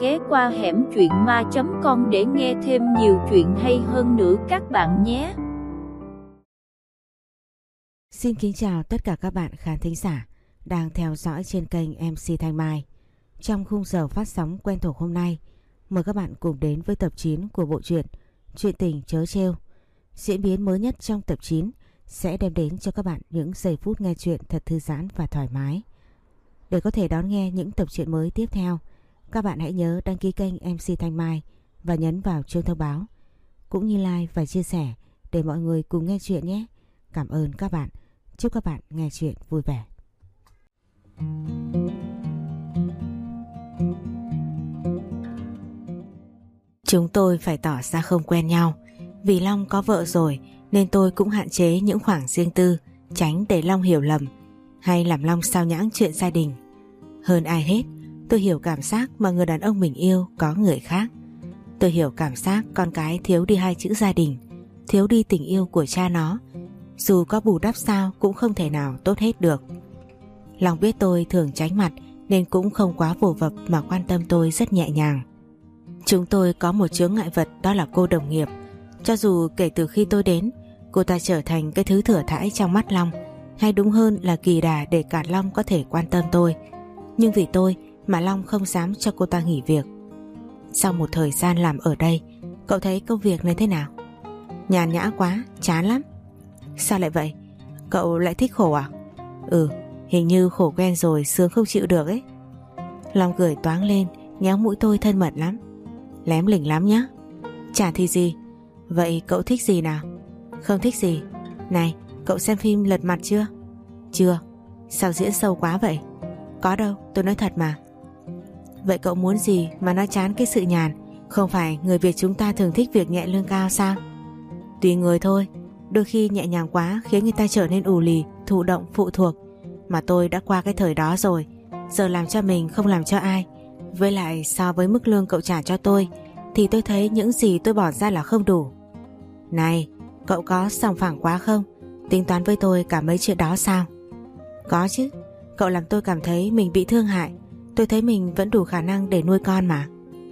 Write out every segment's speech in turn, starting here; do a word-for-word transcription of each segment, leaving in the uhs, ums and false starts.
ghé qua hẻm truyện ma chấm com để nghe thêm nhiều chuyện hay hơn nữa các bạn nhé. Xin kính chào tất cả các bạn khán thính giả đang theo dõi trên kênh em xê Thanh Mai. Trong khung giờ phát sóng quen thuộc hôm nay, mời các bạn cùng đến với tập chín của bộ truyện Chuyện tình trớ trêu. Diễn biến mới nhất trong tập chín sẽ đem đến cho các bạn những giây phút nghe chuyện thật thư giãn và thoải mái. Để có thể đón nghe những tập truyện mới tiếp theo, các bạn hãy nhớ đăng ký kênh em xê Thanh Mai và nhấn vào chuông thông báo, cũng như like và chia sẻ để mọi người cùng nghe chuyện nhé. Cảm ơn các bạn. Chúc các bạn nghe chuyện vui vẻ. Chúng tôi phải tỏ ra không quen nhau. Vì Long có vợ rồi nên tôi cũng hạn chế những khoảng riêng tư, tránh để Long hiểu lầm hay làm Long sao nhãng chuyện gia đình. Hơn ai hết, tôi hiểu cảm giác mà người đàn ông mình yêu có người khác. Tôi hiểu cảm giác con cái thiếu đi hai chữ gia đình, thiếu đi tình yêu của cha nó. Dù có bù đắp sao cũng không thể nào tốt hết được. Long biết tôi thường tránh mặt nên cũng không quá vồ vập mà quan tâm tôi rất nhẹ nhàng. Chúng tôi có một chướng ngại vật, đó là cô đồng nghiệp. Cho dù kể từ khi tôi đến, cô ta trở thành cái thứ thừa thãi trong mắt Long, hay đúng hơn là kỳ đà để cả Long có thể quan tâm tôi. Nhưng vì tôi mà Long không dám cho cô ta nghỉ việc. Sau một thời gian làm ở đây, cậu thấy công việc này thế nào? Nhàn nhã quá, chán lắm. Sao lại vậy? Cậu lại thích khổ à? Ừ, hình như khổ quen rồi sướng không chịu được ấy. Long cười toáng lên, nhéo mũi tôi thân mật lắm. Lém lỉnh lắm nhá. Chả thì gì. Vậy cậu thích gì nào? Không thích gì. Này, cậu xem phim Lật Mặt chưa? Chưa. Sao diễn sâu quá vậy? Có đâu, tôi nói thật mà. Vậy cậu muốn gì mà nó chán cái sự nhàn? Không phải người Việt chúng ta thường thích việc nhẹ lương cao sao? Tùy người thôi. Đôi khi nhẹ nhàng quá khiến người ta trở nên ù lì, thụ động, phụ thuộc. Mà tôi đã qua cái thời đó rồi. Giờ làm cho mình không làm cho ai. Với lại so với mức lương cậu trả cho tôi thì tôi thấy những gì tôi bỏ ra là không đủ. Này, cậu có sòng phẳng quá không? Tính toán với tôi cả mấy chuyện đó sao? Có chứ. Cậu làm tôi cảm thấy mình bị thương hại. Tôi thấy mình vẫn đủ khả năng để nuôi con mà.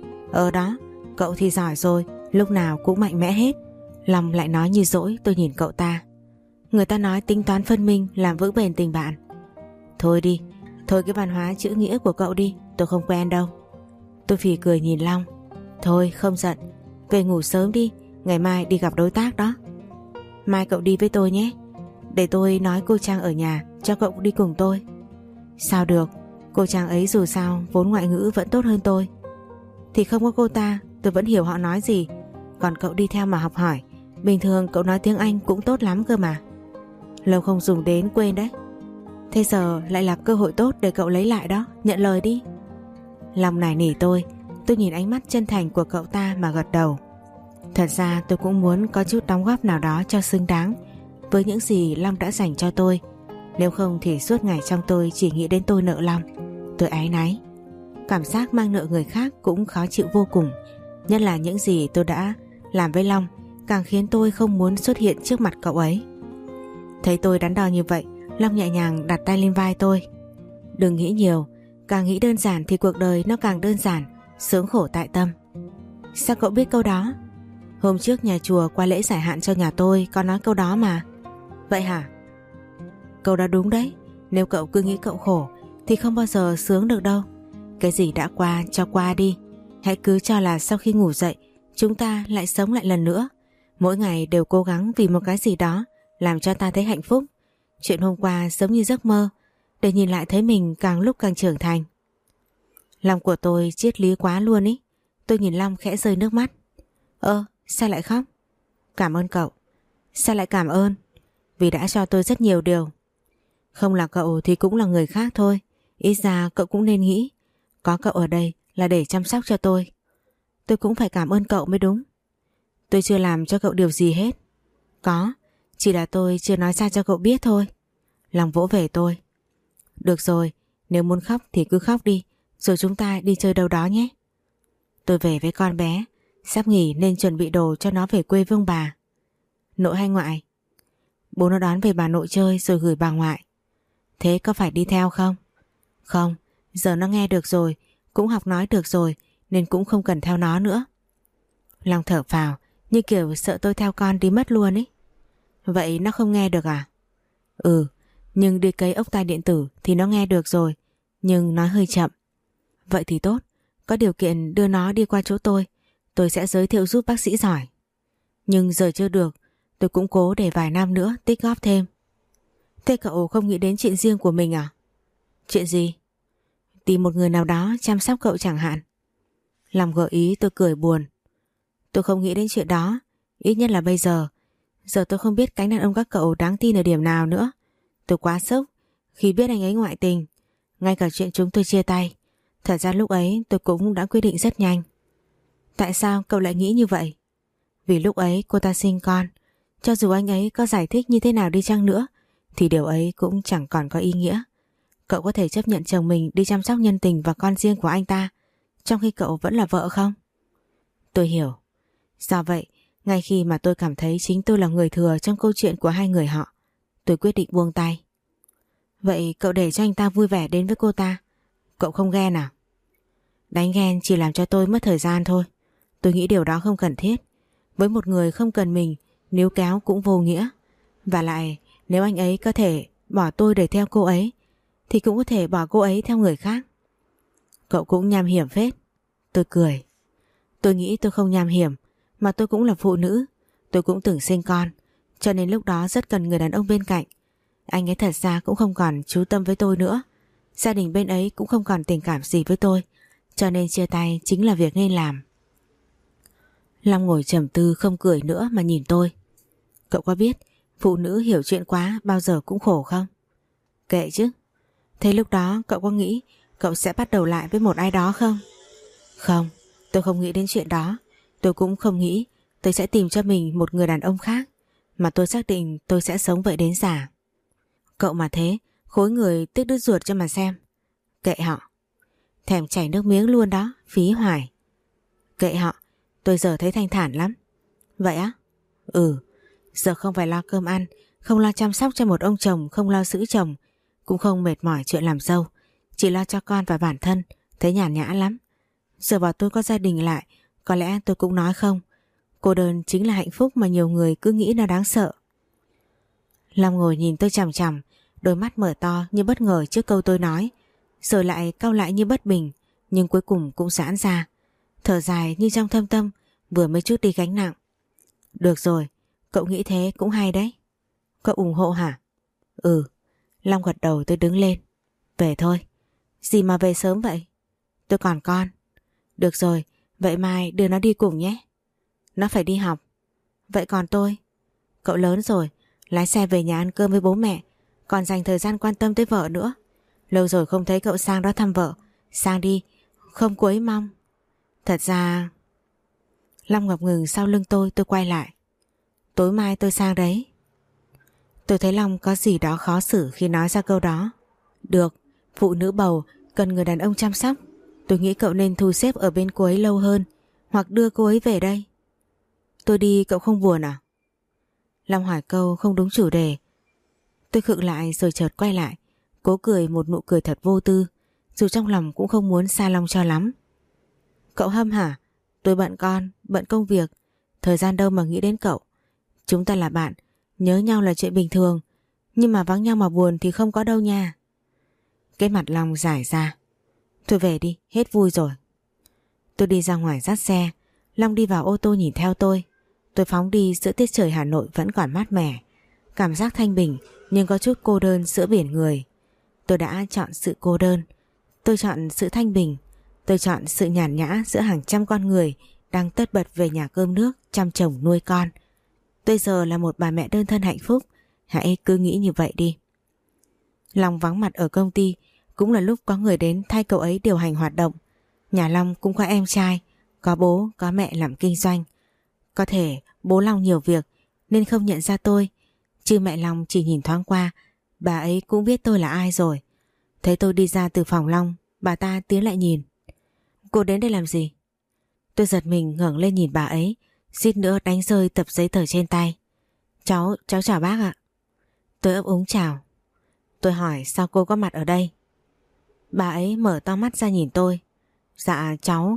Ờ đó, cậu thì giỏi rồi, lúc nào cũng mạnh mẽ hết. Lòng lại nói như dỗi. Tôi nhìn cậu ta. Người ta nói tính toán phân minh làm vững bền tình bạn. Thôi đi, thôi cái văn hóa chữ nghĩa của cậu đi, tôi không quen đâu. Tôi phì cười nhìn Long. Thôi không giận, về ngủ sớm đi, ngày mai đi gặp đối tác đó. Mai cậu đi với tôi nhé. Để tôi nói cô Trang ở nhà cho cậu đi cùng tôi. Sao được, cô Trang ấy dù sao vốn ngoại ngữ vẫn tốt hơn tôi. Thì không có cô ta tôi vẫn hiểu họ nói gì. Còn cậu đi theo mà học hỏi. Bình thường cậu nói tiếng Anh cũng tốt lắm cơ mà. Lâu không dùng đến quên đấy. Thế giờ lại là cơ hội tốt để cậu lấy lại đó. Nhận lời đi. Lòng nài nỉ tôi. Tôi nhìn ánh mắt chân thành của cậu ta mà gật đầu. Thật ra tôi cũng muốn có chút đóng góp nào đó cho xứng đáng với những gì Long đã dành cho tôi. Nếu không thì suốt ngày trong tôi chỉ nghĩ đến tôi nợ Long. Tôi áy náy. Cảm giác mang nợ người khác cũng khó chịu vô cùng. Nhất là những gì tôi đã làm với Long càng khiến tôi không muốn xuất hiện trước mặt cậu ấy. Thấy tôi đắn đo như vậy, Long nhẹ nhàng đặt tay lên vai tôi. Đừng nghĩ nhiều, càng nghĩ đơn giản thì cuộc đời nó càng đơn giản, sướng khổ tại tâm. Sao cậu biết câu đó? Hôm trước nhà chùa qua lễ giải hạn cho nhà tôi có nói câu đó mà. Vậy hả? Câu đó đúng đấy. Nếu cậu cứ nghĩ cậu khổ thì không bao giờ sướng được đâu. Cái gì đã qua cho qua đi. Hãy cứ cho là sau khi ngủ dậy chúng ta lại sống lại lần nữa. Mỗi ngày đều cố gắng vì một cái gì đó làm cho ta thấy hạnh phúc. Chuyện hôm qua giống như giấc mơ, để nhìn lại thấy mình càng lúc càng trưởng thành. Lòng của tôi triết lý quá luôn ý. Tôi nhìn Long khẽ rơi nước mắt. Ơ, sao lại khóc? Cảm ơn cậu. Sao lại cảm ơn? Vì đã cho tôi rất nhiều điều. Không là cậu thì cũng là người khác thôi. Ít ra cậu cũng nên nghĩ có cậu ở đây là để chăm sóc cho tôi. Tôi cũng phải cảm ơn cậu mới đúng. Tôi chưa làm cho cậu điều gì hết. Có, chỉ là tôi chưa nói ra cho cậu biết thôi. Lòng vỗ về tôi. Được rồi, nếu muốn khóc thì cứ khóc đi, rồi chúng ta đi chơi đâu đó nhé. Tôi về với con bé, sắp nghỉ nên chuẩn bị đồ cho nó về quê với ông bà. Nội hay ngoại? Bố nó đón về bà nội chơi rồi gửi bà ngoại. Thế có phải đi theo không? Không, giờ nó nghe được rồi, cũng học nói được rồi, nên cũng không cần theo nó nữa. Long thở phào, như kiểu sợ tôi theo con đi mất luôn ấy. Vậy nó không nghe được à? Ừ, nhưng đi cấy ốc tai điện tử thì nó nghe được rồi, nhưng nói hơi chậm. Vậy thì tốt, có điều kiện đưa nó đi qua chỗ tôi, tôi sẽ giới thiệu giúp bác sĩ giỏi. Nhưng giờ chưa được, tôi cũng cố để vài năm nữa tích góp thêm. Thế cậu không nghĩ đến chuyện riêng của mình à? Chuyện gì? Tìm một người nào đó chăm sóc cậu chẳng hạn. Lòng gợi ý, tôi cười buồn. Tôi không nghĩ đến chuyện đó, ít nhất là bây giờ. Giờ tôi không biết cánh đàn ông các cậu đáng tin ở điểm nào nữa. Tôi quá sốc khi biết anh ấy ngoại tình. Ngay cả chuyện chúng tôi chia tay, thật ra lúc ấy tôi cũng đã quyết định rất nhanh. Tại sao cậu lại nghĩ như vậy? Vì lúc ấy cô ta sinh con, cho dù anh ấy có giải thích như thế nào đi chăng nữa thì điều ấy cũng chẳng còn có ý nghĩa. Cậu có thể chấp nhận chồng mình đi chăm sóc nhân tình và con riêng của anh ta trong khi cậu vẫn là vợ không? Tôi hiểu. Do vậy, ngay khi mà tôi cảm thấy chính tôi là người thừa trong câu chuyện của hai người họ, tôi quyết định buông tay. Vậy cậu để cho anh ta vui vẻ đến với cô ta, cậu không ghen à? Đánh ghen chỉ làm cho tôi mất thời gian thôi. Tôi nghĩ điều đó không cần thiết. Với một người không cần mình, níu kéo cũng vô nghĩa. Và lại, nếu anh ấy có thể bỏ tôi để theo cô ấy thì cũng có thể bỏ cô ấy theo người khác. Cậu cũng nham hiểm phết. Tôi cười. Tôi nghĩ tôi không nham hiểm, mà tôi cũng là phụ nữ. Tôi cũng từng sinh con, cho nên lúc đó rất cần người đàn ông bên cạnh. Anh ấy thật ra cũng không còn chú tâm với tôi nữa. Gia đình bên ấy cũng không còn tình cảm gì với tôi, cho nên chia tay chính là việc nên làm. Long ngồi trầm tư không cười nữa mà nhìn tôi. Cậu có biết phụ nữ hiểu chuyện quá bao giờ cũng khổ không? Kệ chứ. Thế lúc đó cậu có nghĩ cậu sẽ bắt đầu lại với một ai đó không? Không, tôi không nghĩ đến chuyện đó. Tôi cũng không nghĩ tôi sẽ tìm cho mình một người đàn ông khác, mà tôi xác định tôi sẽ sống vậy đến già. Cậu mà thế, khối người tức đứt ruột cho mà xem. Kệ họ. Thèm chảy nước miếng luôn đó, phí hoài. Kệ họ, tôi giờ thấy thanh thản lắm. Vậy á? Ừ, giờ không phải lo cơm ăn, không lo chăm sóc cho một ông chồng, không lo giữ chồng, cũng không mệt mỏi chuyện làm dâu, chỉ lo cho con và bản thân, thấy nhàn nhã lắm. Giờ bảo tôi có gia đình lại, có lẽ tôi cũng nói không. Cô đơn chính là hạnh phúc mà nhiều người cứ nghĩ nó đáng sợ. Long ngồi nhìn tôi chằm chằm, đôi mắt mở to như bất ngờ trước câu tôi nói, rồi lại cau lại như bất bình, nhưng cuối cùng cũng giãn ra, thở dài như trong thâm tâm vừa mới chút đi gánh nặng. Được rồi, cậu nghĩ thế cũng hay đấy. Cậu ủng hộ hả? Ừ. Long gật đầu. Tôi đứng lên. Về thôi. Gì mà về sớm vậy? Tôi còn con. Được rồi, vậy mai đưa nó đi cùng nhé. Nó phải đi học. Vậy còn tôi? Cậu lớn rồi, lái xe về nhà ăn cơm với bố mẹ, còn dành thời gian quan tâm tới vợ nữa. Lâu rồi không thấy cậu sang đó thăm vợ. Sang đi, không cô ấy mong. Thật ra... Long ngập ngừng sau lưng tôi. Tôi quay lại. Tối mai tôi sang đấy. Tôi thấy Long có gì đó khó xử khi nói ra câu đó. Được, phụ nữ bầu cần người đàn ông chăm sóc. Tôi nghĩ cậu nên thu xếp ở bên cô ấy lâu hơn, hoặc đưa cô ấy về đây. Tôi đi cậu không buồn à? Long hỏi câu không đúng chủ đề. Tôi khựng lại rồi chợt quay lại, cố cười một nụ cười thật vô tư, dù trong lòng cũng không muốn xa Long cho lắm. Cậu hâm hả? Tôi bận con, bận công việc, thời gian đâu mà nghĩ đến cậu. Chúng ta là bạn, nhớ nhau là chuyện bình thường, nhưng mà vắng nhau mà buồn thì không có đâu nha. Cái mặt Long giải ra. Thôi về đi, hết vui rồi. Tôi đi ra ngoài dắt xe, Long đi vào ô tô nhìn theo tôi. Tôi phóng đi giữa tiết trời Hà Nội vẫn còn mát mẻ, cảm giác thanh bình nhưng có chút cô đơn giữa biển người. Tôi đã chọn sự cô đơn, tôi chọn sự thanh bình, tôi chọn sự nhàn nhã giữa hàng trăm con người đang tất bật về nhà cơm nước, chăm chồng nuôi con. Tôi giờ là một bà mẹ đơn thân hạnh phúc, hãy cứ nghĩ như vậy đi. Long vắng mặt ở công ty cũng là lúc có người đến thay cậu ấy điều hành hoạt động. Nhà Long cũng có em trai, có bố, có mẹ làm kinh doanh. Có thể bố Long nhiều việc nên không nhận ra tôi, chứ mẹ Long chỉ nhìn thoáng qua, bà ấy cũng biết tôi là ai rồi. Thấy tôi đi ra từ phòng Long, bà ta tiến lại nhìn. Cô đến đây làm gì? Tôi giật mình ngẩng lên nhìn bà ấy, suýt nữa đánh rơi tập giấy tờ trên tay. Cháu, cháu chào bác ạ. Tôi ấp úng chào. Tôi hỏi sao cô có mặt ở đây? Bà ấy mở to mắt ra nhìn tôi. Dạ cháu,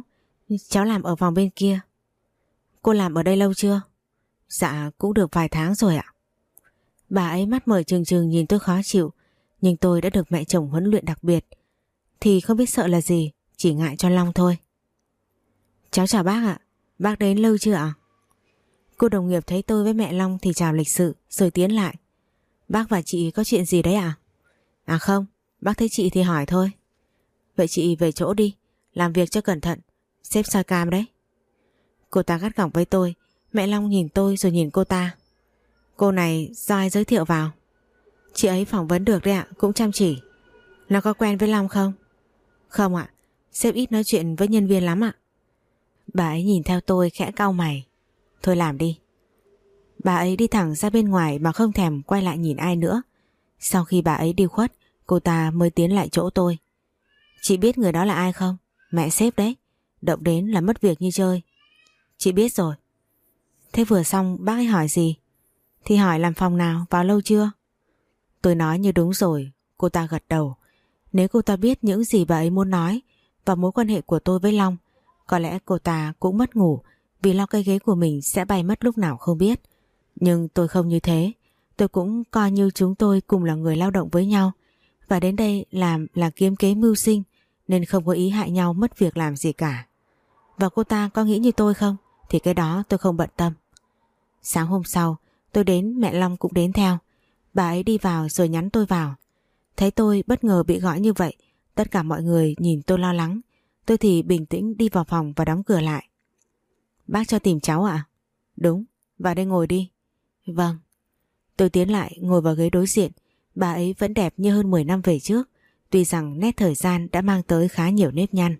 Cháu làm ở phòng bên kia. Cô làm ở đây lâu chưa? Dạ cũng được vài tháng rồi ạ. Bà ấy mắt mở trừng trừng nhìn tôi khó chịu, nhưng tôi đã được mẹ chồng huấn luyện đặc biệt thì không biết sợ là gì, chỉ ngại cho Long thôi. Cháu chào bác ạ. Bác đến lâu chưa ạ? Cô đồng nghiệp thấy tôi với mẹ Long thì chào lịch sự rồi tiến lại. Bác và chị có chuyện gì đấy ạ? À không, bác thấy chị thì hỏi thôi. Vậy chị về chỗ đi, làm việc cho cẩn thận, sếp soi cam đấy. Cô ta gắt gỏng với tôi. Mẹ Long nhìn tôi rồi nhìn cô ta. Cô này do ai giới thiệu vào? Chị ấy phỏng vấn được đấy ạ, cũng chăm chỉ. Nó có quen với Long không? Không ạ, sếp ít nói chuyện với nhân viên lắm ạ. Bà ấy nhìn theo tôi khẽ cau mày. Thôi làm đi. Bà ấy đi thẳng ra bên ngoài mà không thèm quay lại nhìn ai nữa. Sau khi bà ấy đi khuất, cô ta mới tiến lại chỗ tôi. Chị biết người đó là ai không? Mẹ sếp đấy. Động đến là mất việc như chơi. Chị biết rồi. Thế vừa xong bác ấy hỏi gì? Thì hỏi làm phòng nào, vào lâu chưa? Tôi nói như đúng rồi. Cô ta gật đầu. Nếu cô ta biết những gì bà ấy muốn nói và mối quan hệ của tôi với Long, có lẽ cô ta cũng mất ngủ vì lo cây ghế của mình sẽ bay mất lúc nào không biết. Nhưng tôi không như thế. Tôi cũng coi như chúng tôi cùng là người lao động với nhau, và đến đây làm là kiếm kế mưu sinh, nên không có ý hại nhau mất việc làm gì cả. Và cô ta có nghĩ như tôi không thì cái đó tôi không bận tâm. Sáng hôm sau tôi đến, mẹ Long cũng đến theo. Bà ấy đi vào rồi nhắn tôi vào. Thấy tôi bất ngờ bị gọi như vậy, tất cả mọi người nhìn tôi lo lắng. Tôi thì bình tĩnh đi vào phòng và đóng cửa lại. Bác cho tìm cháu ạ? Đúng, vào đây ngồi đi. Vâng. Tôi tiến lại ngồi vào ghế đối diện. Bà ấy vẫn đẹp như hơn mười năm về trước, tuy rằng nét thời gian đã mang tới khá nhiều nếp nhăn.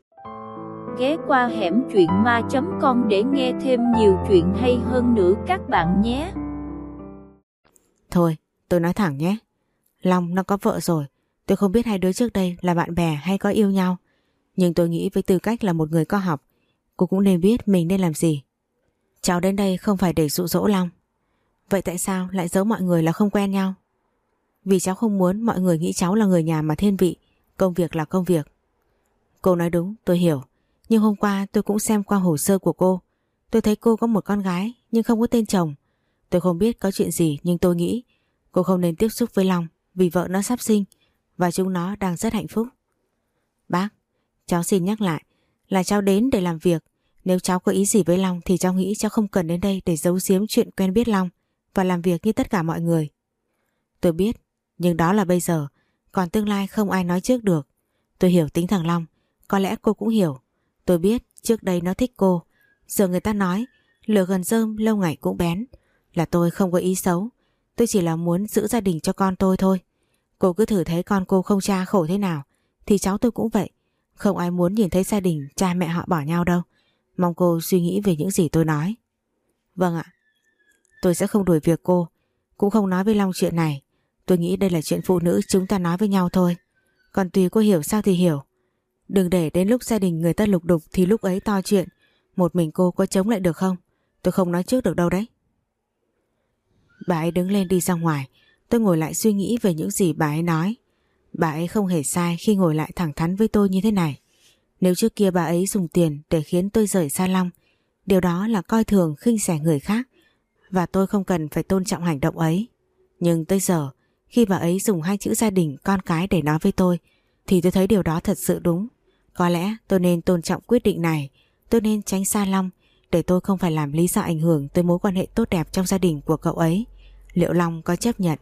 Ghé qua hẻm truyện ma chấm com để nghe thêm nhiều chuyện hay hơn nữa các bạn nhé. Thôi, tôi nói thẳng nhé. Long nó có vợ rồi. Tôi không biết hai đứa trước đây là bạn bè hay có yêu nhau, nhưng tôi nghĩ với tư cách là một người có học, cô cũng nên biết mình nên làm gì. Cháu đến đây không phải để dụ dỗ Long. Vậy tại sao lại giấu mọi người là không quen nhau? Vì cháu không muốn mọi người nghĩ cháu là người nhà mà thiên vị, công việc là công việc. Cô nói đúng, tôi hiểu. Nhưng hôm qua tôi cũng xem qua hồ sơ của cô. Tôi thấy cô có một con gái nhưng không có tên chồng. Tôi không biết có chuyện gì, nhưng tôi nghĩ cô không nên tiếp xúc với Long, vì vợ nó sắp sinh và chúng nó đang rất hạnh phúc. Bác, cháu xin nhắc lại là cháu đến để làm việc. Nếu cháu có ý gì với Long thì cháu nghĩ cháu không cần đến đây để giấu giếm chuyện quen biết Long và làm việc như tất cả mọi người. Tôi biết, nhưng đó là bây giờ, còn tương lai không ai nói trước được. Tôi hiểu tính thằng Long, có lẽ cô cũng hiểu. Tôi biết trước đây nó thích cô, giờ người ta nói lửa gần rơm lâu ngày cũng bén. Là tôi không có ý xấu, tôi chỉ là muốn giữ gia đình cho con tôi thôi. Cô cứ thử thấy con cô không cha khổ thế nào thì cháu tôi cũng vậy. Không ai muốn nhìn thấy gia đình cha mẹ họ bỏ nhau đâu. Mong cô suy nghĩ về những gì tôi nói. Vâng ạ. Tôi sẽ không đuổi việc cô, cũng không nói với Long chuyện này. Tôi nghĩ đây là chuyện phụ nữ chúng ta nói với nhau thôi. Còn tùy cô hiểu sao thì hiểu. Đừng để đến lúc gia đình người ta lục đục thì lúc ấy to chuyện. Một mình cô có chống lại được không? Tôi không nói trước được đâu đấy. Bà ấy đứng lên đi ra ngoài. Tôi ngồi lại suy nghĩ về những gì bà ấy nói. Bà ấy không hề sai khi ngồi lại thẳng thắn với tôi như thế này. Nếu trước kia bà ấy dùng tiền để khiến tôi rời xa Long, điều đó là coi thường khinh rẻ người khác, và tôi không cần phải tôn trọng hành động ấy. Nhưng tới giờ, khi bà ấy dùng hai chữ gia đình con cái để nói với tôi, thì tôi thấy điều đó thật sự đúng. Có lẽ tôi nên tôn trọng quyết định này. Tôi nên tránh xa Long để tôi không phải làm lý do ảnh hưởng tới mối quan hệ tốt đẹp trong gia đình của cậu ấy. Liệu Long có chấp nhận?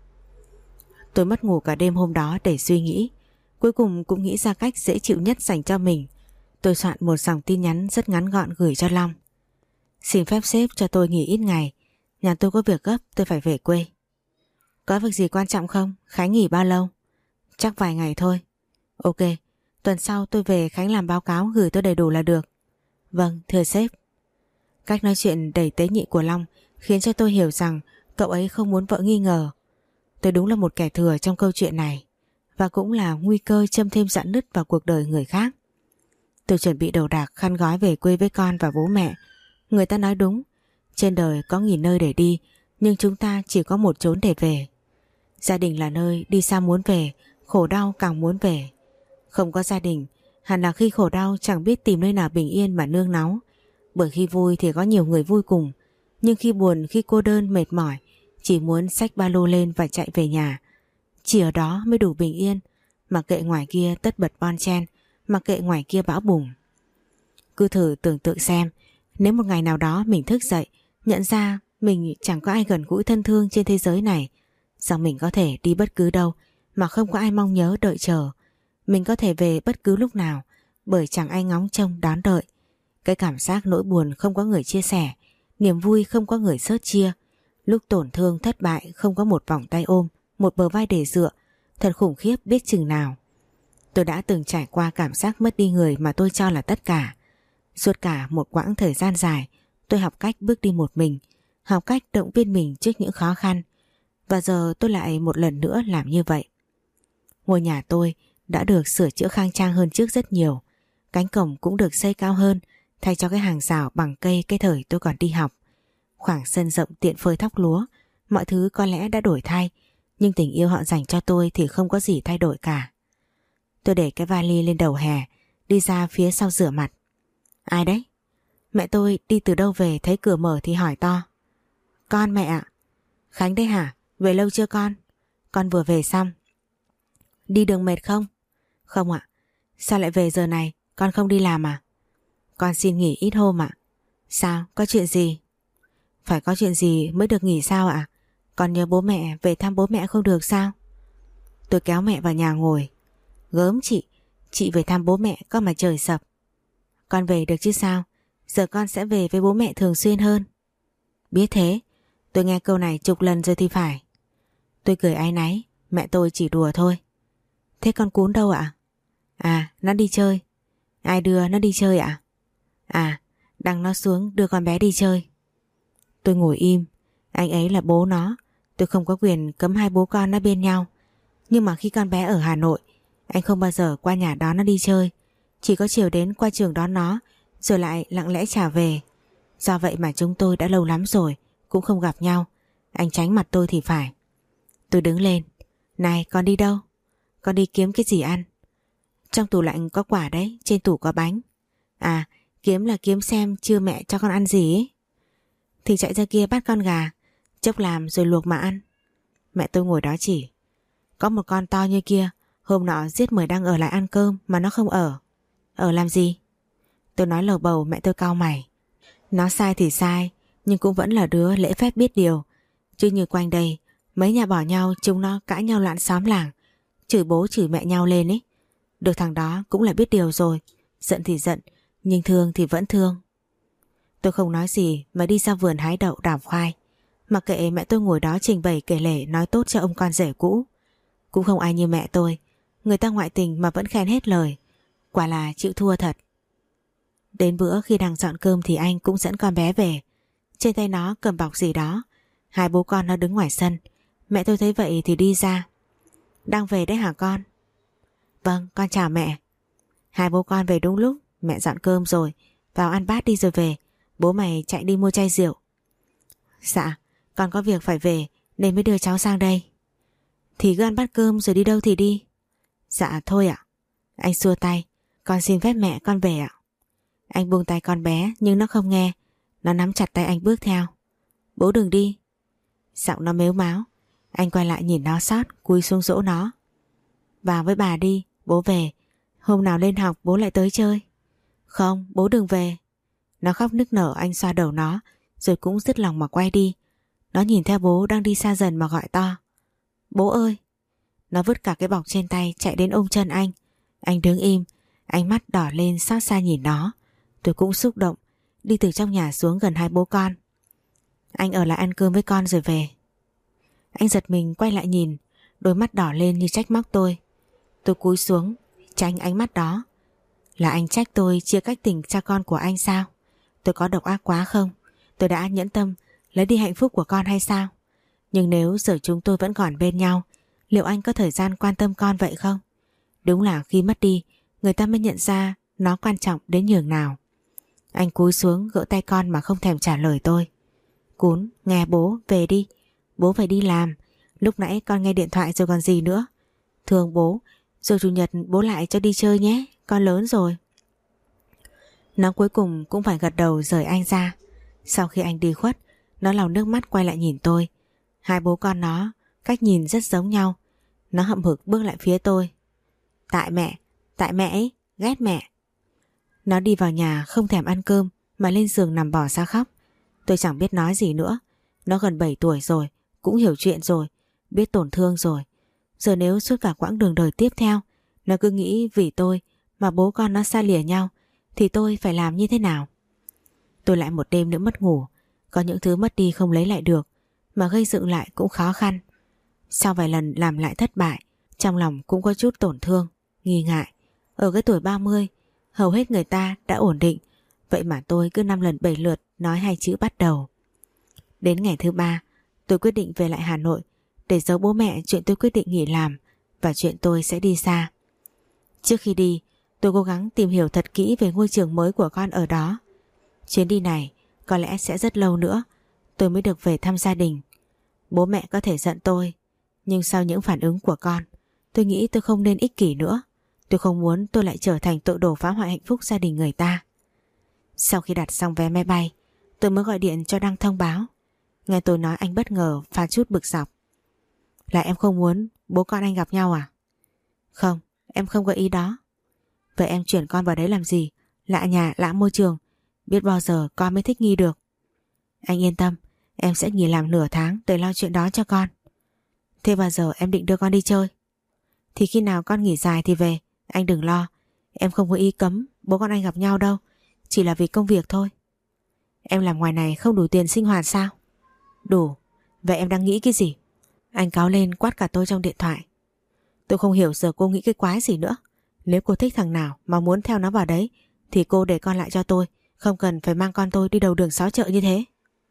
Tôi mất ngủ cả đêm hôm đó để suy nghĩ. Cuối cùng cũng nghĩ ra cách dễ chịu nhất dành cho mình. Tôi soạn một dòng tin nhắn rất ngắn gọn gửi cho Long. Xin phép sếp cho tôi nghỉ ít ngày. Nhà tôi có việc gấp, tôi phải về quê. Có việc gì quan trọng không? Khánh nghỉ bao lâu? Chắc vài ngày thôi. Ok, tuần sau tôi về Khánh làm báo cáo gửi tôi đầy đủ là được. Vâng, thưa sếp. Cách nói chuyện đầy tế nhị của Long khiến cho tôi hiểu rằng cậu ấy không muốn vợ nghi ngờ. Tôi đúng là một kẻ thừa trong câu chuyện này, và cũng là nguy cơ châm thêm rạn nứt vào cuộc đời người khác. Tôi chuẩn bị đồ đạc khăn gói về quê với con và bố mẹ. Người ta nói đúng, trên đời có nghìn nơi để đi, nhưng chúng ta chỉ có một chốn để về. Gia đình là nơi đi xa muốn về, khổ đau càng muốn về. Không có gia đình, Hẳn là khi khổ đau chẳng biết tìm nơi nào bình yên mà nương náu. Bởi khi vui thì có nhiều người vui cùng, nhưng khi buồn, khi cô đơn, mệt mỏi, chỉ muốn xách ba lô lên và chạy về nhà. Chỉ ở đó mới đủ bình yên, mặc kệ ngoài kia tất bật bon chen, mặc kệ ngoài kia bão bùng. Cứ thử tưởng tượng xem, nếu một ngày nào đó mình thức dậy, nhận ra mình chẳng có ai gần gũi thân thương trên thế giới này, rằng mình có thể đi bất cứ đâu mà không có ai mong nhớ đợi chờ. Mình có thể về bất cứ lúc nào bởi chẳng ai ngóng trông đón đợi. Cái cảm giác nỗi buồn không có người chia sẻ, niềm vui không có người xớt chia, lúc tổn thương thất bại không có một vòng tay ôm, một bờ vai để dựa, thật khủng khiếp biết chừng nào. Tôi đã từng trải qua cảm giác mất đi người mà tôi cho là tất cả. Suốt cả một quãng thời gian dài, tôi học cách bước đi một mình, học cách động viên mình trước những khó khăn. Và giờ tôi lại một lần nữa làm như vậy. Ngôi nhà tôi đã được sửa chữa khang trang hơn trước rất nhiều. Cánh cổng cũng được xây cao hơn, thay cho cái hàng rào bằng cây cái thời tôi còn đi học. Khoảng sân rộng tiện phơi thóc lúa, mọi thứ có lẽ đã đổi thay, nhưng tình yêu họ dành cho tôi thì không có gì thay đổi cả. Tôi để cái vali lên đầu hè, đi ra phía sau rửa mặt. Ai đấy? Mẹ tôi đi từ đâu về thấy cửa mở thì hỏi to. Con mẹ ạ. Khánh đây hả? Về lâu chưa con? Con vừa về xong. Đi đường mệt không? Không ạ. Sao lại về giờ này? Con không đi làm à? Con xin nghỉ ít hôm ạ. Sao? Có chuyện gì? Phải có chuyện gì mới được nghỉ sao ạ? Con nhớ bố mẹ, về thăm bố mẹ không được sao? Tôi kéo mẹ vào nhà ngồi. Gớm chị, chị về thăm bố mẹ có mà trời sập. Con về được chứ sao? Giờ con sẽ về với bố mẹ thường xuyên hơn. Biết thế, tôi nghe câu này chục lần rồi thì phải. Tôi cười áy náy, mẹ tôi chỉ đùa thôi. Thế con Cún đâu ạ? À, nó đi chơi. Ai đưa nó đi chơi ạ? À, đăng nó xuống đưa con bé đi chơi. Tôi ngồi im, anh ấy là bố nó, tôi không có quyền cấm hai bố con nó bên nhau. Nhưng mà khi con bé ở Hà Nội, anh không bao giờ qua nhà đón nó đi chơi, chỉ có chiều đến qua trường đón nó, rồi lại lặng lẽ trả về. Do vậy mà chúng tôi đã lâu lắm rồi cũng không gặp nhau. Anh tránh mặt tôi thì phải. Tôi đứng lên. Này, con đi đâu? Con đi kiếm cái gì ăn? Trong tủ lạnh có quả đấy, trên tủ có bánh. À, kiếm là kiếm xem trưa mẹ cho con ăn gì ấy. Thì chạy ra kia bắt con gà, chốc làm rồi luộc mà ăn. Mẹ tôi ngồi đó chỉ. Có một con to như kia, hôm nọ giết mời đang ở lại ăn cơm mà nó không ở. Ở làm gì? Tôi nói lầu bầu, mẹ tôi cau mày. Nó sai thì sai, nhưng cũng vẫn là đứa lễ phép biết điều. Chứ như quanh đây, mấy nhà bỏ nhau chúng nó cãi nhau loạn xóm làng, chửi bố chửi mẹ nhau lên ấy. Được thằng đó cũng là biết điều rồi, giận thì giận, nhưng thương thì vẫn thương. Tôi không nói gì mà đi ra vườn hái đậu đào khoai. Mặc kệ mẹ tôi ngồi đó trình bày kể lể nói tốt cho ông con rể cũ. Cũng không ai như mẹ tôi, người ta ngoại tình mà vẫn khen hết lời. Quả là chịu thua thật. Đến bữa khi đang dọn cơm thì anh cũng dẫn con bé về. Trên tay nó cầm bọc gì đó. Hai bố con nó đứng ngoài sân. Mẹ tôi thấy vậy thì đi ra. Đang về đấy hả con? Vâng, con chào mẹ. Hai bố con về đúng lúc, mẹ dọn cơm rồi. Vào ăn bát đi rồi về. Bố mày chạy đi mua chai rượu. Dạ, con có việc phải về nên mới đưa cháu sang đây. Thì cứ ăn bát cơm rồi đi đâu thì đi. Dạ thôi ạ. Anh xua tay. Con xin phép mẹ con về ạ. Anh buông tay con bé nhưng nó không nghe. Nó nắm chặt tay anh bước theo. Bố đừng đi. Giọng nó mếu máo. Anh quay lại nhìn nó sát, cúi xuống dỗ nó. Vào với bà đi, bố về. Hôm nào lên học bố lại tới chơi. Không, bố đừng về. Nó khóc nức nở, anh xoa đầu nó, rồi cũng dứt lòng mà quay đi. Nó nhìn theo bố đang đi xa dần mà gọi to. Bố ơi! Nó vứt cả cái bọc trên tay chạy đến ôm chân anh. Anh đứng im, ánh mắt đỏ lên xót xa nhìn nó. Tôi cũng xúc động, đi từ trong nhà xuống gần hai bố con. Anh ở lại ăn cơm với con rồi về. Anh giật mình quay lại nhìn, đôi mắt đỏ lên như trách móc tôi. Tôi cúi xuống, tránh ánh mắt đó. Là anh trách tôi chia cách tình cha con của anh sao? Tôi có độc ác quá không? Tôi đã nhẫn tâm lấy đi hạnh phúc của con hay sao? Nhưng nếu giờ chúng tôi vẫn còn bên nhau, liệu anh có thời gian quan tâm con vậy không? Đúng là khi mất đi, người ta mới nhận ra nó quan trọng đến nhường nào. Anh cúi xuống gỡ tay con mà không thèm trả lời tôi. Cún, nghe bố, về đi. Bố phải đi làm. Lúc nãy con nghe điện thoại rồi còn gì nữa. Thương bố, rồi chủ nhật bố lại cho đi chơi nhé. Con con lớn rồi. Nó cuối cùng cũng phải gật đầu rời anh ra. Sau khi anh đi khuất, nó lau nước mắt quay lại nhìn tôi. Hai bố con nó cách nhìn rất giống nhau. Nó hậm hực bước lại phía tôi. Tại mẹ, tại mẹ ấy, ghét mẹ. Nó đi vào nhà không thèm ăn cơm mà lên giường nằm bò ra khóc. Tôi chẳng biết nói gì nữa. Nó gần bảy tuổi rồi, cũng hiểu chuyện rồi, biết tổn thương rồi. Giờ nếu suốt cả quãng đường đời tiếp theo nó cứ nghĩ vì tôi mà bố con nó xa lìa nhau thì tôi phải làm như thế nào? Tôi lại một đêm nữa mất ngủ. Có những thứ mất đi không lấy lại được, mà gây dựng lại cũng khó khăn. Sau vài lần làm lại thất bại, trong lòng cũng có chút tổn thương, nghi ngại. Ở cái tuổi ba mươi, hầu hết người ta đã ổn định, vậy mà tôi cứ năm lần bảy lượt nói hai chữ bắt đầu. Đến ngày thứ ba, tôi quyết định về lại Hà Nội để giấu bố mẹ chuyện tôi quyết định nghỉ làm và chuyện tôi sẽ đi xa. Trước khi đi, tôi cố gắng tìm hiểu thật kỹ về ngôi trường mới của con ở đó. Chuyến đi này có lẽ sẽ rất lâu nữa tôi mới được về thăm gia đình. Bố mẹ có thể giận tôi, nhưng sau những phản ứng của con, tôi nghĩ tôi không nên ích kỷ nữa. Tôi không muốn tôi lại trở thành tội đồ phá hoại hạnh phúc gia đình người ta. Sau khi đặt xong vé máy bay, tôi mới gọi điện cho Đăng thông báo. Nghe tôi nói anh bất ngờ pha chút bực dọc. Là em không muốn bố con anh gặp nhau à? Không, em không có ý đó. Vậy em chuyển con vào đấy làm gì? Lạ nhà, lạ môi trường, biết bao giờ con mới thích nghi được. Anh yên tâm, em sẽ nghỉ làm nửa tháng để lo chuyện đó cho con. Thế bao giờ em định đưa con đi chơi? Thì khi nào con nghỉ dài thì về, anh đừng lo. Em không có ý cấm bố con anh gặp nhau đâu, chỉ là vì công việc thôi. Em làm ngoài này không đủ tiền sinh hoạt sao? Đủ. Vậy em đang nghĩ cái gì? Anh cáu lên quát cả tôi trong điện thoại. Tôi không hiểu giờ cô nghĩ cái quái gì nữa. Nếu cô thích thằng nào mà muốn theo nó vào đấy thì cô để con lại cho tôi, không cần phải mang con tôi đi đầu đường xó chợ như thế.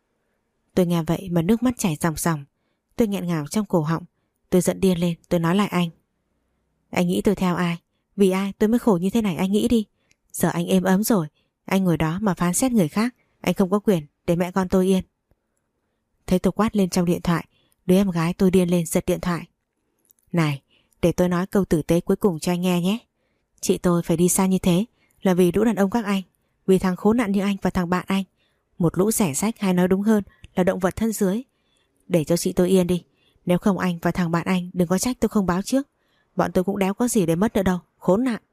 Tôi nghe vậy mà nước mắt chảy ròng ròng. Tôi nghẹn ngào trong cổ họng. Tôi giận điên lên, tôi nói lại anh. Anh nghĩ tôi theo ai? Vì ai tôi mới khổ như thế này, anh nghĩ đi. Giờ anh êm ấm rồi, anh ngồi đó mà phán xét người khác, anh không có quyền để mẹ con tôi yên. Thấy tôi quát lên trong điện thoại, đứa em gái tôi điên lên giật điện thoại. Này, để tôi nói câu tử tế cuối cùng cho anh nghe nhé. Chị tôi phải đi xa như thế là vì lũ đàn ông các anh, vì thằng khốn nạn như anh và thằng bạn anh. Một lũ rẻ rách, hay nói đúng hơn là động vật thân dưới. Để cho chị tôi yên đi. Nếu không anh và thằng bạn anh đừng có trách tôi không báo trước. Bọn tôi cũng đéo có gì để mất nữa đâu, khốn nạn.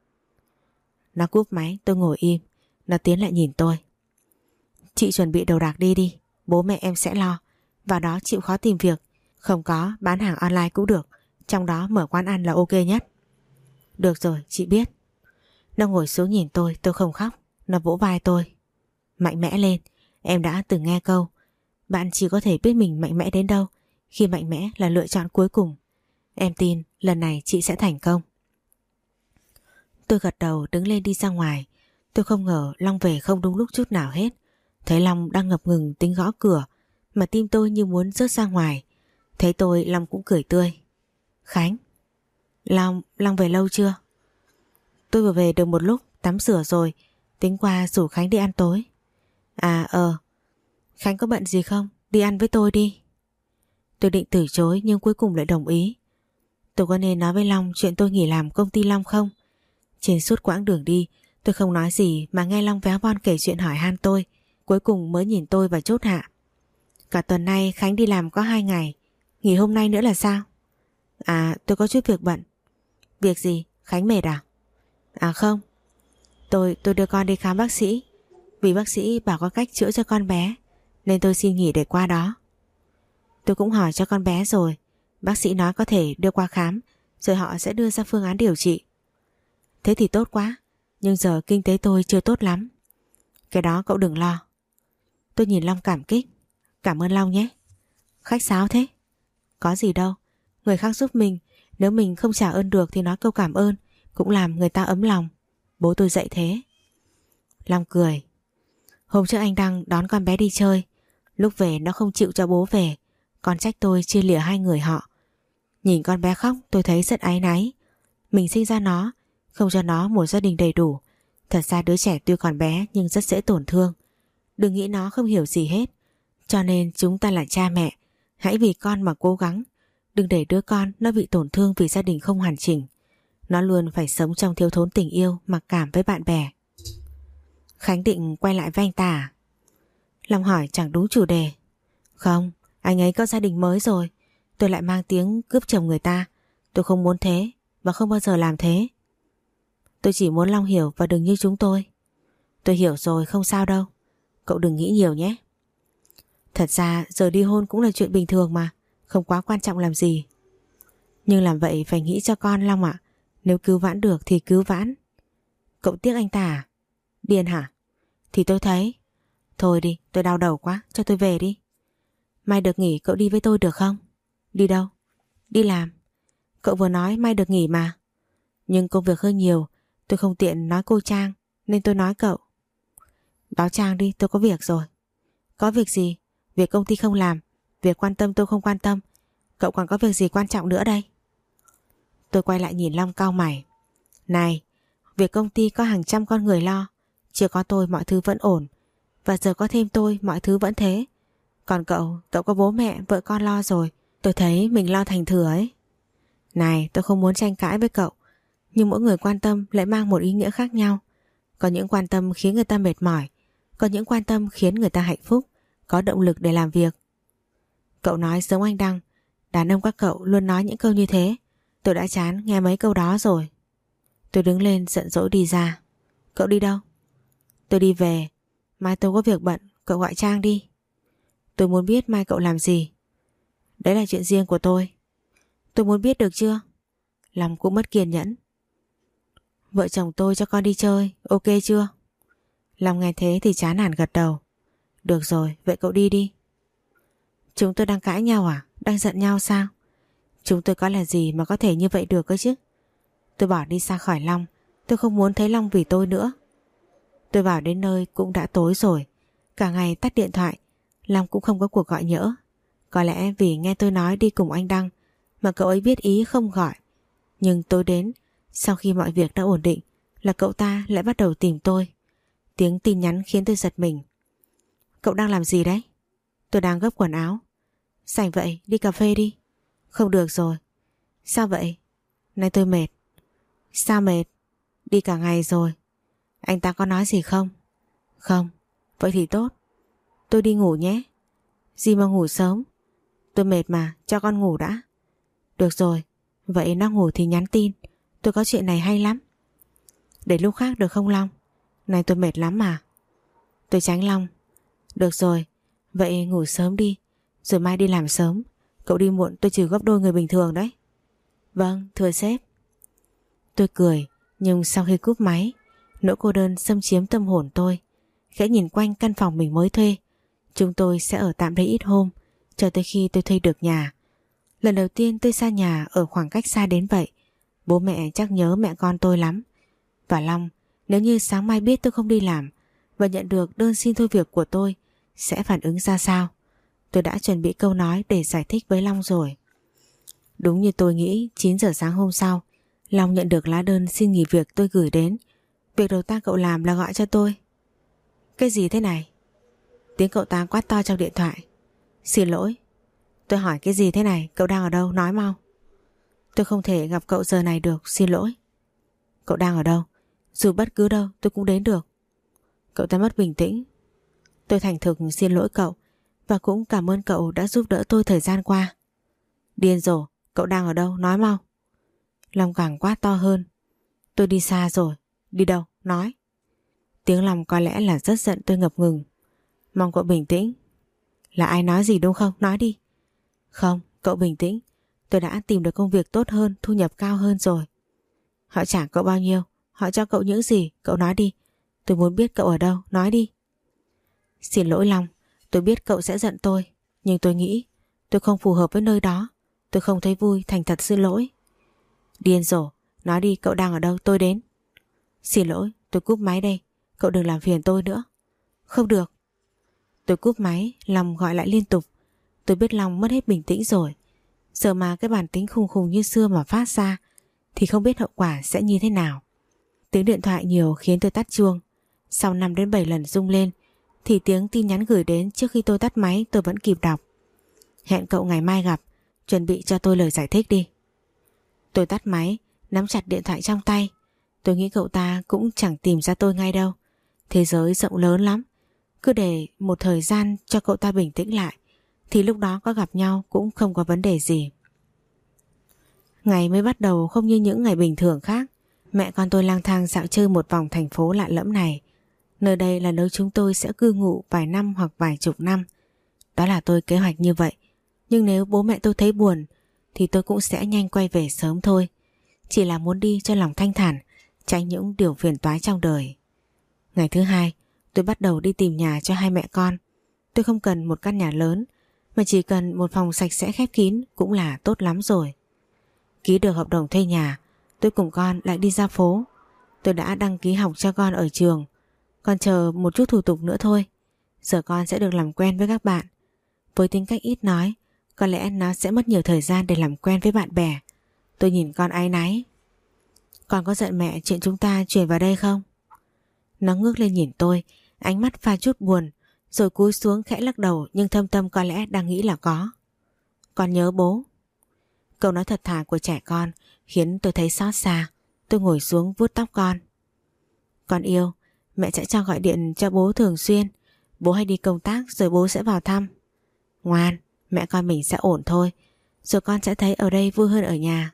Nó cúp máy, tôi ngồi im. Nó tiến lại nhìn tôi. Chị chuẩn bị đồ đạc đi đi, bố mẹ em sẽ lo. Vào đó chịu khó tìm việc. Không có, bán hàng online cũng được. Trong đó mở quán ăn là ok nhất. Được rồi, chị biết. Nó ngồi xuống nhìn tôi, tôi không khóc. Nó vỗ vai tôi. Mạnh mẽ lên, em đã từng nghe câu bạn chỉ có thể biết mình mạnh mẽ đến đâu khi mạnh mẽ là lựa chọn cuối cùng. Em tin lần này chị sẽ thành công. Tôi gật đầu đứng lên đi ra ngoài. Tôi không ngờ Long về không đúng lúc chút nào hết. Thấy Long đang ngập ngừng tính gõ cửa mà tim tôi như muốn rớt ra ngoài. Thấy tôi Long cũng cười tươi. Khánh. Long, Long về lâu chưa? Tôi vừa về được một lúc, tắm rửa rồi, tính qua rủ Khánh đi ăn tối. À ờ. Khánh có bận gì không? Đi ăn với tôi đi. Tôi định từ chối nhưng cuối cùng lại đồng ý. Tôi có nên nói với Long chuyện tôi nghỉ làm công ty Long không? Trên suốt quãng đường đi tôi không nói gì mà nghe Long véo von kể chuyện hỏi han tôi. Cuối cùng mới nhìn tôi và chốt hạ. Cả tuần nay Khánh đi làm có hai ngày, nghỉ hôm nay nữa là sao? À tôi có chút việc bận. Việc gì? Khánh mệt à? À không, Tôi tôi đưa con đi khám bác sĩ. Vì bác sĩ bảo có cách chữa cho con bé nên tôi xin nghỉ để qua đó. Tôi cũng hỏi cho con bé rồi. Bác sĩ nói có thể đưa qua khám rồi họ sẽ đưa ra phương án điều trị. Thế thì tốt quá. Nhưng giờ kinh tế tôi chưa tốt lắm. Cái đó cậu đừng lo. Tôi nhìn Long cảm kích. Cảm ơn Long nhé. Khách sáo thế. Có gì đâu. Người khác giúp mình, nếu mình không trả ơn được thì nói câu cảm ơn cũng làm người ta ấm lòng. Bố tôi dạy thế. Long cười. Hôm trước anh Đăng đón con bé đi chơi. Lúc về nó không chịu cho bố về. Con trách tôi chia lìa hai người họ. Nhìn con bé khóc tôi thấy rất áy náy. Mình sinh ra nó, không cho nó một gia đình đầy đủ. Thật ra đứa trẻ tuy còn bé nhưng rất dễ tổn thương. Đừng nghĩ nó không hiểu gì hết. Cho nên chúng ta là cha mẹ, hãy vì con mà cố gắng. Đừng để đứa con nó bị tổn thương vì gia đình không hoàn chỉnh. Nó luôn phải sống trong thiếu thốn tình yêu, mặc cảm với bạn bè. Khánh định quay lại với anh ta à? Long hỏi chẳng đúng chủ đề. Không, anh ấy có gia đình mới rồi. Tôi lại mang tiếng cướp chồng người ta. Tôi không muốn thế và không bao giờ làm thế. Tôi chỉ muốn Long hiểu và đừng như chúng tôi. Tôi hiểu rồi, không sao đâu. Cậu đừng nghĩ nhiều nhé. Thật ra giờ ly hôn cũng là chuyện bình thường mà, không quá quan trọng làm gì. Nhưng làm vậy phải nghĩ cho con Long ạ. Nếu cứu vãn được thì cứu vãn. Cậu tiếc anh ta à? Điên hả? Thì tôi thấy. Thôi đi, tôi đau đầu quá, cho tôi về đi. Mai được nghỉ cậu đi với tôi được không? Đi đâu? Đi làm. Cậu vừa nói mai được nghỉ mà. Nhưng công việc hơi nhiều, tôi không tiện nói cô Trang, nên tôi nói cậu. Báo Trang đi, tôi có việc rồi. Có việc gì? Việc công ty không làm, việc quan tâm tôi không quan tâm. Cậu còn có việc gì quan trọng nữa đây? Tôi quay lại nhìn Long cau mày. Này, việc công ty có hàng trăm con người lo. Chưa có tôi mọi thứ vẫn ổn. Và giờ có thêm tôi mọi thứ vẫn thế. Còn cậu, cậu có bố mẹ, vợ con lo rồi. Tôi thấy mình lo thành thừa ấy. Này, tôi không muốn tranh cãi với cậu. Nhưng mỗi người quan tâm lại mang một ý nghĩa khác nhau. Có những quan tâm khiến người ta mệt mỏi. Có những quan tâm khiến người ta hạnh phúc, có động lực để làm việc. Cậu nói giống anh Đăng. Đàn ông các cậu luôn nói những câu như thế. Tôi đã chán nghe mấy câu đó rồi. Tôi đứng lên giận dỗi đi ra. Cậu đi đâu? Tôi đi về. Mai tôi có việc bận, cậu gọi Trang đi. Tôi muốn biết mai cậu làm gì. Đấy là chuyện riêng của tôi. Tôi muốn biết được chưa? Lòng cũng mất kiên nhẫn. Vợ chồng tôi cho con đi chơi, ok chưa? Long nghe thế thì chán nản gật đầu. Được rồi, vậy cậu đi đi. Chúng tôi đang cãi nhau à? Đang giận nhau sao? Chúng tôi có là gì mà có thể như vậy được cơ chứ? Tôi bỏ đi xa khỏi Long. Tôi không muốn thấy Long vì tôi nữa. Tôi vào đến nơi cũng đã tối rồi. Cả ngày tắt điện thoại, Long cũng không có cuộc gọi nhỡ. Có lẽ vì nghe tôi nói đi cùng anh Đăng mà cậu ấy biết ý không gọi. Nhưng tối đến, sau khi mọi việc đã ổn định, là cậu ta lại bắt đầu tìm tôi. Tiếng tin nhắn khiến tôi giật mình. Cậu đang làm gì đấy? Tôi đang gấp quần áo. Rảnh vậy, đi cà phê đi. Không được rồi. Sao vậy? Nay tôi mệt. Sao mệt? Đi cả ngày rồi. Anh ta có nói gì không? Không. Vậy thì tốt. Tôi đi ngủ nhé. Gì mà ngủ sớm? Tôi mệt mà, cho con ngủ đã. Được rồi. Vậy nó ngủ thì nhắn tin. Tôi có chuyện này hay lắm. Để lúc khác được không Long? Này tôi mệt lắm mà. Tôi tránh Long. Được rồi. Vậy ngủ sớm đi. Rồi mai đi làm sớm. Cậu đi muộn tôi trừ gấp đôi người bình thường đấy. Vâng, thưa sếp. Tôi cười. Nhưng sau khi cúp máy, nỗi cô đơn xâm chiếm tâm hồn tôi. Khẽ nhìn quanh căn phòng mình mới thuê. Chúng tôi sẽ ở tạm đây ít hôm, cho tới khi tôi thuê được nhà. Lần đầu tiên tôi xa nhà ở khoảng cách xa đến vậy. Bố mẹ chắc nhớ mẹ con tôi lắm. Và Long, nếu như sáng mai biết tôi không đi làm và nhận được đơn xin thôi việc của tôi, sẽ phản ứng ra sao? Tôi đã chuẩn bị câu nói để giải thích với Long rồi. Đúng như tôi nghĩ, chín giờ sáng hôm sau, Long nhận được lá đơn xin nghỉ việc tôi gửi đến. Việc đầu tiên cậu làm là gọi cho tôi. Cái gì thế này? Tiếng cậu ta quát to trong điện thoại. Xin lỗi. Tôi hỏi cái gì thế này? Cậu đang ở đâu? Nói mau. Tôi không thể gặp cậu giờ này được. Xin lỗi. Cậu đang ở đâu? Dù bất cứ đâu tôi cũng đến được. Cậu ta mất bình tĩnh. Tôi thành thực xin lỗi cậu và cũng cảm ơn cậu đã giúp đỡ tôi thời gian qua. Điên rồ. Cậu đang ở đâu? Nói mau. Long càng quát to hơn. Tôi đi xa rồi. Đi đâu? Nói. Tiếng Long có lẽ là rất giận tôi ngập ngừng. Mong cậu bình tĩnh. Là ai nói gì đúng không? Nói đi. Không, cậu bình tĩnh. Tôi đã tìm được công việc tốt hơn, thu nhập cao hơn rồi. Họ trả cậu bao nhiêu? Họ cho cậu những gì? Cậu nói đi. Tôi muốn biết cậu ở đâu. Nói đi. Xin lỗi Long. Tôi biết cậu sẽ giận tôi. Nhưng tôi nghĩ tôi không phù hợp với nơi đó. Tôi không thấy vui, thành thật xin lỗi. Điên rồ. Nói đi, cậu đang ở đâu? Tôi đến. Xin lỗi, tôi cúp máy đây. Cậu đừng làm phiền tôi nữa. Không được. Tôi cúp máy, Long gọi lại liên tục. Tôi biết Long mất hết bình tĩnh rồi. Giờ mà cái bản tính khùng khùng như xưa mà phát ra thì không biết hậu quả sẽ như thế nào. Tiếng điện thoại nhiều khiến tôi tắt chuông. Sau năm đến bảy lần rung lên thì tiếng tin nhắn gửi đến trước khi tôi tắt máy tôi vẫn kịp đọc. Hẹn cậu ngày mai gặp, chuẩn bị cho tôi lời giải thích đi. Tôi tắt máy, nắm chặt điện thoại trong tay. Tôi nghĩ cậu ta cũng chẳng tìm ra tôi ngay đâu. Thế giới rộng lớn lắm. Cứ để một thời gian cho cậu ta bình tĩnh lại, thì lúc đó có gặp nhau cũng không có vấn đề gì. Ngày mới bắt đầu không như những ngày bình thường khác. Mẹ con tôi lang thang dạo chơi một vòng thành phố lạ lẫm này. Nơi đây là nơi chúng tôi sẽ cư ngụ vài năm hoặc vài chục năm. Đó là tôi kế hoạch như vậy. Nhưng nếu bố mẹ tôi thấy buồn thì tôi cũng sẽ nhanh quay về sớm thôi. Chỉ là muốn đi cho lòng thanh thản, tránh những điều phiền toái trong đời. Ngày thứ hai, tôi bắt đầu đi tìm nhà cho hai mẹ con. Tôi không cần một căn nhà lớn, mà chỉ cần một phòng sạch sẽ khép kín cũng là tốt lắm rồi. Ký được hợp đồng thuê nhà, tôi cùng con lại đi ra phố. Tôi đã đăng ký học cho con ở trường, còn chờ một chút thủ tục nữa thôi. Giờ con sẽ được làm quen với các bạn. Với tính cách ít nói, có lẽ nó sẽ mất nhiều thời gian để làm quen với bạn bè. Tôi nhìn con áy náy. Con có giận mẹ chuyện chúng ta chuyển vào đây không? Nó ngước lên nhìn tôi, ánh mắt pha chút buồn, rồi cúi xuống khẽ lắc đầu, nhưng thâm tâm có lẽ đang nghĩ là có. Con nhớ bố. Câu nói thật thà của trẻ con khiến tôi thấy xót xa. Tôi ngồi xuống vuốt tóc con. Con yêu, mẹ sẽ cho gọi điện cho bố thường xuyên. Bố hay đi công tác rồi bố sẽ vào thăm. Ngoan, mẹ con mình sẽ ổn thôi. Rồi con sẽ thấy ở đây vui hơn ở nhà.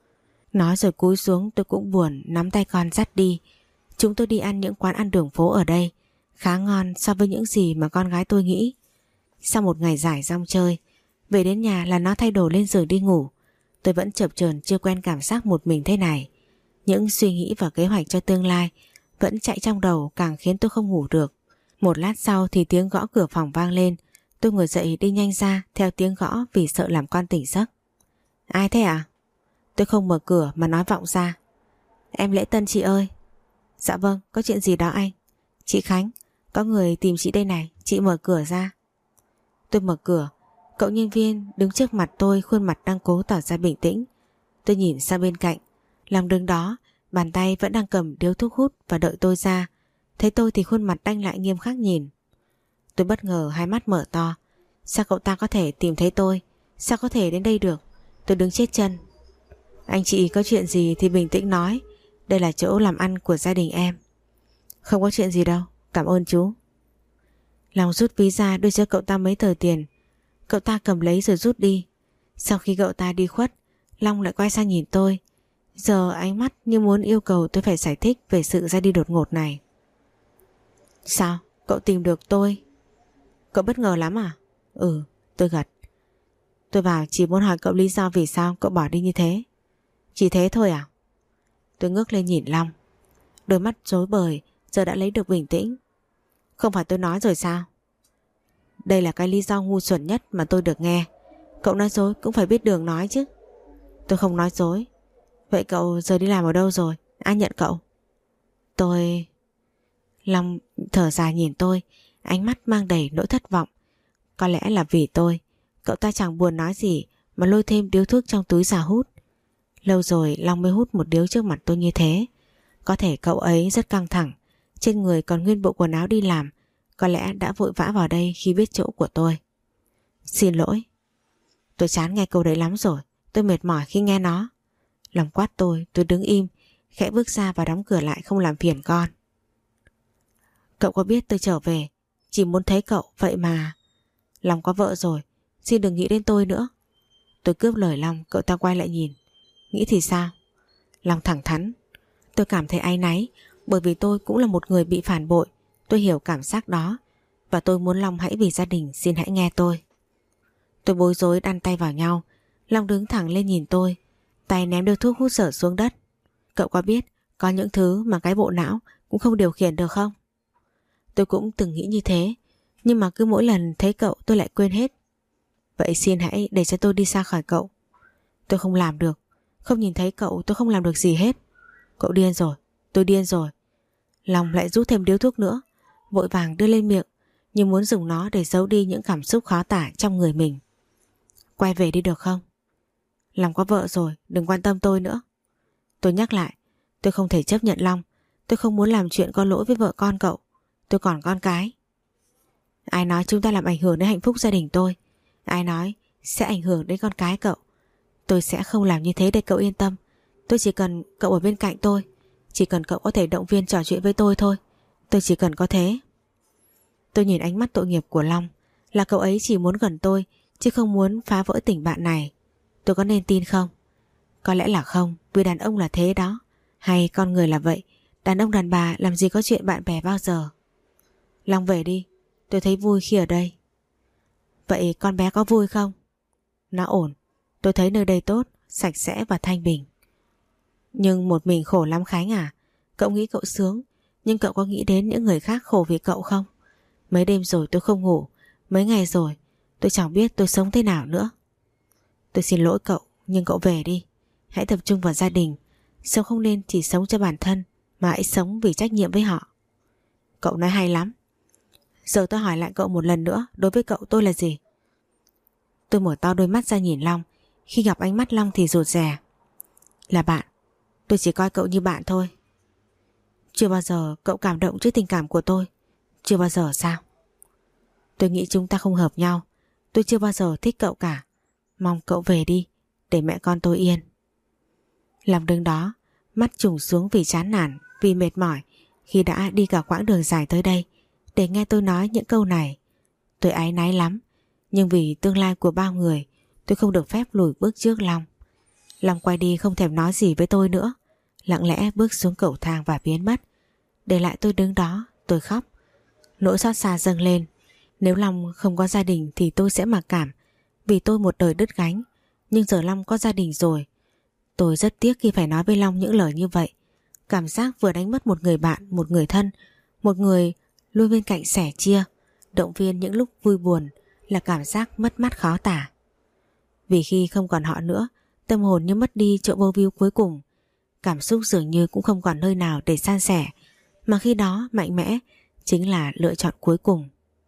Nói rồi cúi xuống, tôi cũng buồn nắm tay con dắt đi. Chúng tôi đi ăn những quán ăn đường phố ở đây, khá ngon so với những gì mà con gái tôi nghĩ. Sau một ngày dài rong chơi, về đến nhà là nó thay đồ lên giường đi ngủ. Tôi vẫn chập chờn chưa quen cảm giác một mình thế này. Những suy nghĩ và kế hoạch cho tương lai vẫn chạy trong đầu, càng khiến tôi không ngủ được. Một lát sau thì tiếng gõ cửa phòng vang lên. Tôi ngồi dậy đi nhanh ra theo tiếng gõ vì sợ làm con tỉnh giấc. Ai thế ạ? À? Tôi không mở cửa mà nói vọng ra. Em Lễ Tân chị ơi. Dạ vâng, có chuyện gì đó anh? Chị Khánh, có người tìm chị đây này, chị mở cửa ra. Tôi mở cửa, cậu nhân viên đứng trước mặt tôi, khuôn mặt đang cố tỏ ra bình tĩnh. Tôi nhìn sang bên cạnh, lòng đứng đó, bàn tay vẫn đang cầm điếu thuốc hút và đợi tôi ra. Thấy tôi thì khuôn mặt anh lại nghiêm khắc nhìn. Tôi bất ngờ hai mắt mở to. Sao cậu ta có thể tìm thấy tôi? Sao có thể đến đây được? Tôi đứng chết chân. Anh chị có chuyện gì thì bình tĩnh nói. Đây là chỗ làm ăn của gia đình em. Không có chuyện gì đâu, cảm ơn chú. Lòng rút ví ra đưa cho cậu ta mấy tờ tiền. Cậu ta cầm lấy rồi rút đi. Sau khi cậu ta đi khuất, Long lại quay sang nhìn tôi. Giờ ánh mắt như muốn yêu cầu tôi phải giải thích về sự ra đi đột ngột này. Sao? Cậu tìm được tôi? Cậu bất ngờ lắm à? Ừ, tôi gật. Tôi vào chỉ muốn hỏi cậu lý do vì sao cậu bỏ đi như thế. Chỉ thế thôi à? Tôi ngước lên nhìn Long. Đôi mắt rối bời giờ đã lấy được bình tĩnh. Không phải tôi nói rồi sao? Đây là cái lý do ngu xuẩn nhất mà tôi được nghe. Cậu nói dối cũng phải biết đường nói chứ. Tôi không nói dối. Vậy cậu giờ đi làm ở đâu rồi? Ai nhận cậu? Tôi... Long thở dài nhìn tôi, ánh mắt mang đầy nỗi thất vọng. Có lẽ là vì tôi, cậu ta chẳng buồn nói gì mà lôi thêm điếu thuốc trong túi ra hút. Lâu rồi Long mới hút một điếu trước mặt tôi như thế. Có thể cậu ấy rất căng thẳng, trên người còn nguyên bộ quần áo đi làm, có lẽ đã vội vã vào đây khi biết chỗ của tôi. Xin lỗi. Tôi chán nghe câu đấy lắm rồi, tôi mệt mỏi khi nghe nó. Long quát tôi, tôi đứng im, khẽ bước ra và đóng cửa lại không làm phiền con. Cậu có biết tôi trở về chỉ muốn thấy cậu vậy mà. Long có vợ rồi, xin đừng nghĩ đến tôi nữa. Tôi cướp lời Long, cậu ta quay lại nhìn. Nghĩ thì sao? Long thẳng thắn. Tôi cảm thấy áy náy, bởi vì tôi cũng là một người bị phản bội. Tôi hiểu cảm giác đó, và tôi muốn Long hãy vì gia đình xin hãy nghe tôi. Tôi bối rối đan tay vào nhau. Long đứng thẳng lên nhìn tôi, tay ném điếu thuốc hút dở xuống đất. Cậu có biết có những thứ mà cái bộ não cũng không điều khiển được không? Tôi cũng từng nghĩ như thế, nhưng mà cứ mỗi lần thấy cậu tôi lại quên hết. Vậy xin hãy để cho tôi đi xa khỏi cậu. Tôi không làm được. Không nhìn thấy cậu tôi không làm được gì hết. Cậu điên rồi, tôi điên rồi. Long lại rút thêm điếu thuốc nữa, vội vàng đưa lên miệng, như muốn dùng nó để giấu đi những cảm xúc khó tả trong người mình. Quay về đi được không? Long có vợ rồi, đừng quan tâm tôi nữa. Tôi nhắc lại, tôi không thể chấp nhận Long. Tôi không muốn làm chuyện có lỗi với vợ con cậu. Tôi còn con cái. Ai nói chúng ta làm ảnh hưởng đến hạnh phúc gia đình tôi? Ai nói sẽ ảnh hưởng đến con cái cậu? Tôi sẽ không làm như thế để cậu yên tâm. Tôi chỉ cần cậu ở bên cạnh tôi, chỉ cần cậu có thể động viên trò chuyện với tôi thôi. Tôi chỉ cần có thế. Tôi nhìn ánh mắt tội nghiệp của Long, là cậu ấy chỉ muốn gần tôi chứ không muốn phá vỡ tình bạn này. Tôi có nên tin không? Có lẽ là không, vì đàn ông là thế đó. Hay con người là vậy, đàn ông đàn bà làm gì có chuyện bạn bè bao giờ. Long về đi, tôi thấy vui khi ở đây. Vậy con bé có vui không? Nó ổn, tôi thấy nơi đây tốt, sạch sẽ và thanh bình. Nhưng một mình khổ lắm Khánh à. Cậu nghĩ cậu sướng, nhưng cậu có nghĩ đến những người khác khổ vì cậu không? Mấy đêm rồi tôi không ngủ, mấy ngày rồi tôi chẳng biết tôi sống thế nào nữa. Tôi xin lỗi cậu, nhưng cậu về đi. Hãy tập trung vào gia đình. Sống không nên chỉ sống cho bản thân, mà hãy sống vì trách nhiệm với họ. Cậu nói hay lắm. Giờ tôi hỏi lại cậu một lần nữa, đối với cậu tôi là gì? Tôi mở to đôi mắt ra nhìn Long. Khi gặp ánh mắt Long thì rụt rè. Là bạn. Tôi chỉ coi cậu như bạn thôi. Chưa bao giờ cậu cảm động trước tình cảm của tôi. Chưa bao giờ sao? Tôi nghĩ chúng ta không hợp nhau. Tôi chưa bao giờ thích cậu cả. Mong cậu về đi, để mẹ con tôi yên. Long đứng đó, mắt trùng xuống vì chán nản, vì mệt mỏi khi đã đi cả quãng đường dài tới đây để nghe tôi nói những câu này. Tôi áy náy lắm, nhưng vì tương lai của bao người, tôi không được phép lùi bước trước Long. Long quay đi không thèm nói gì với tôi nữa, lặng lẽ bước xuống cầu thang và biến mất, để lại tôi đứng đó. Tôi khóc, nỗi xót xa dâng lên. Nếu Long không có gia đình thì tôi sẽ mặc cảm, vì tôi một đời đứt gánh. Nhưng giờ Long có gia đình rồi. Tôi rất tiếc khi phải nói với Long những lời như vậy. Cảm giác vừa đánh mất một người bạn, một người thân, một người luôn bên cạnh sẻ chia, động viên những lúc vui buồn, là cảm giác mất mát khó tả. Vì khi không còn họ nữa, tâm hồn như mất đi chỗ vô víu cuối cùng. Cảm xúc dường như cũng không còn nơi nào để san sẻ, mà khi đó mạnh mẽ chính là lựa chọn cuối cùng.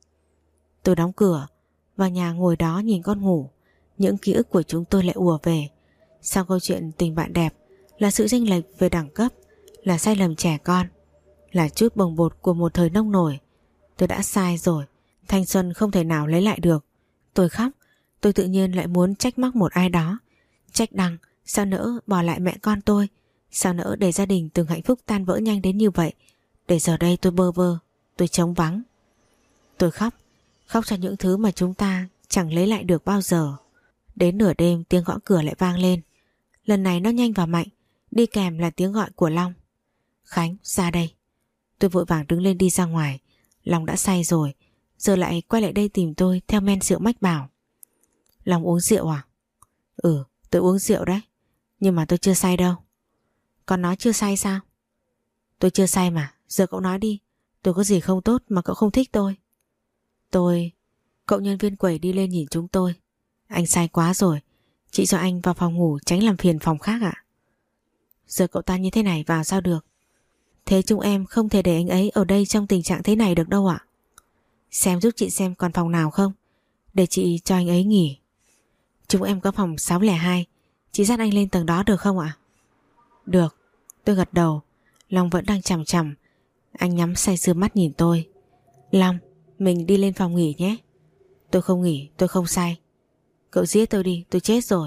Tôi đóng cửa, vào nhà ngồi đó nhìn con ngủ. Những ký ức của chúng tôi lại ùa về. Sau câu chuyện tình bạn đẹp, là sự chênh lệch về đẳng cấp, là sai lầm trẻ con, là chút bồng bột của một thời nông nổi. Tôi đã sai rồi, thanh xuân không thể nào lấy lại được. Tôi khóc, tôi tự nhiên lại muốn trách móc một ai đó. Trách Đăng, sao nỡ bỏ lại mẹ con tôi, sao nỡ để gia đình từng hạnh phúc tan vỡ nhanh đến như vậy, để giờ đây tôi bơ vơ, tôi trống vắng. Tôi khóc, khóc cho những thứ mà chúng ta chẳng lấy lại được bao giờ. Đến nửa đêm tiếng gõ cửa lại vang lên. Lần này nó nhanh và mạnh, đi kèm là tiếng gọi của Long. Khánh, ra đây. Tôi vội vàng đứng lên đi ra ngoài. Long đã say rồi, giờ lại quay lại đây tìm tôi theo men rượu mách bảo. Long uống rượu à? Ừ, tôi uống rượu đấy, nhưng mà tôi chưa say đâu. Con nói chưa say sao? Tôi chưa say mà, giờ cậu nói đi. Tôi có gì không tốt mà cậu không thích tôi? Tôi... Cậu nhân viên quầy đi lên nhìn chúng tôi. Anh say quá rồi, chị cho anh vào phòng ngủ tránh làm phiền phòng khác ạ. Giờ cậu ta như thế này vào sao được? Thế chúng em không thể để anh ấy ở đây trong tình trạng thế này được đâu ạ. Xem giúp chị xem còn phòng nào không, để chị cho anh ấy nghỉ. Chúng em có phòng sáu không hai, chị dắt anh lên tầng đó được không ạ? Được, tôi gật đầu. Long vẫn đang chằm chằm. Anh nhắm say sưa mắt nhìn tôi. Long, mình đi lên phòng nghỉ nhé. Tôi không nghỉ, tôi không say. Cậu giết tôi đi, tôi chết rồi.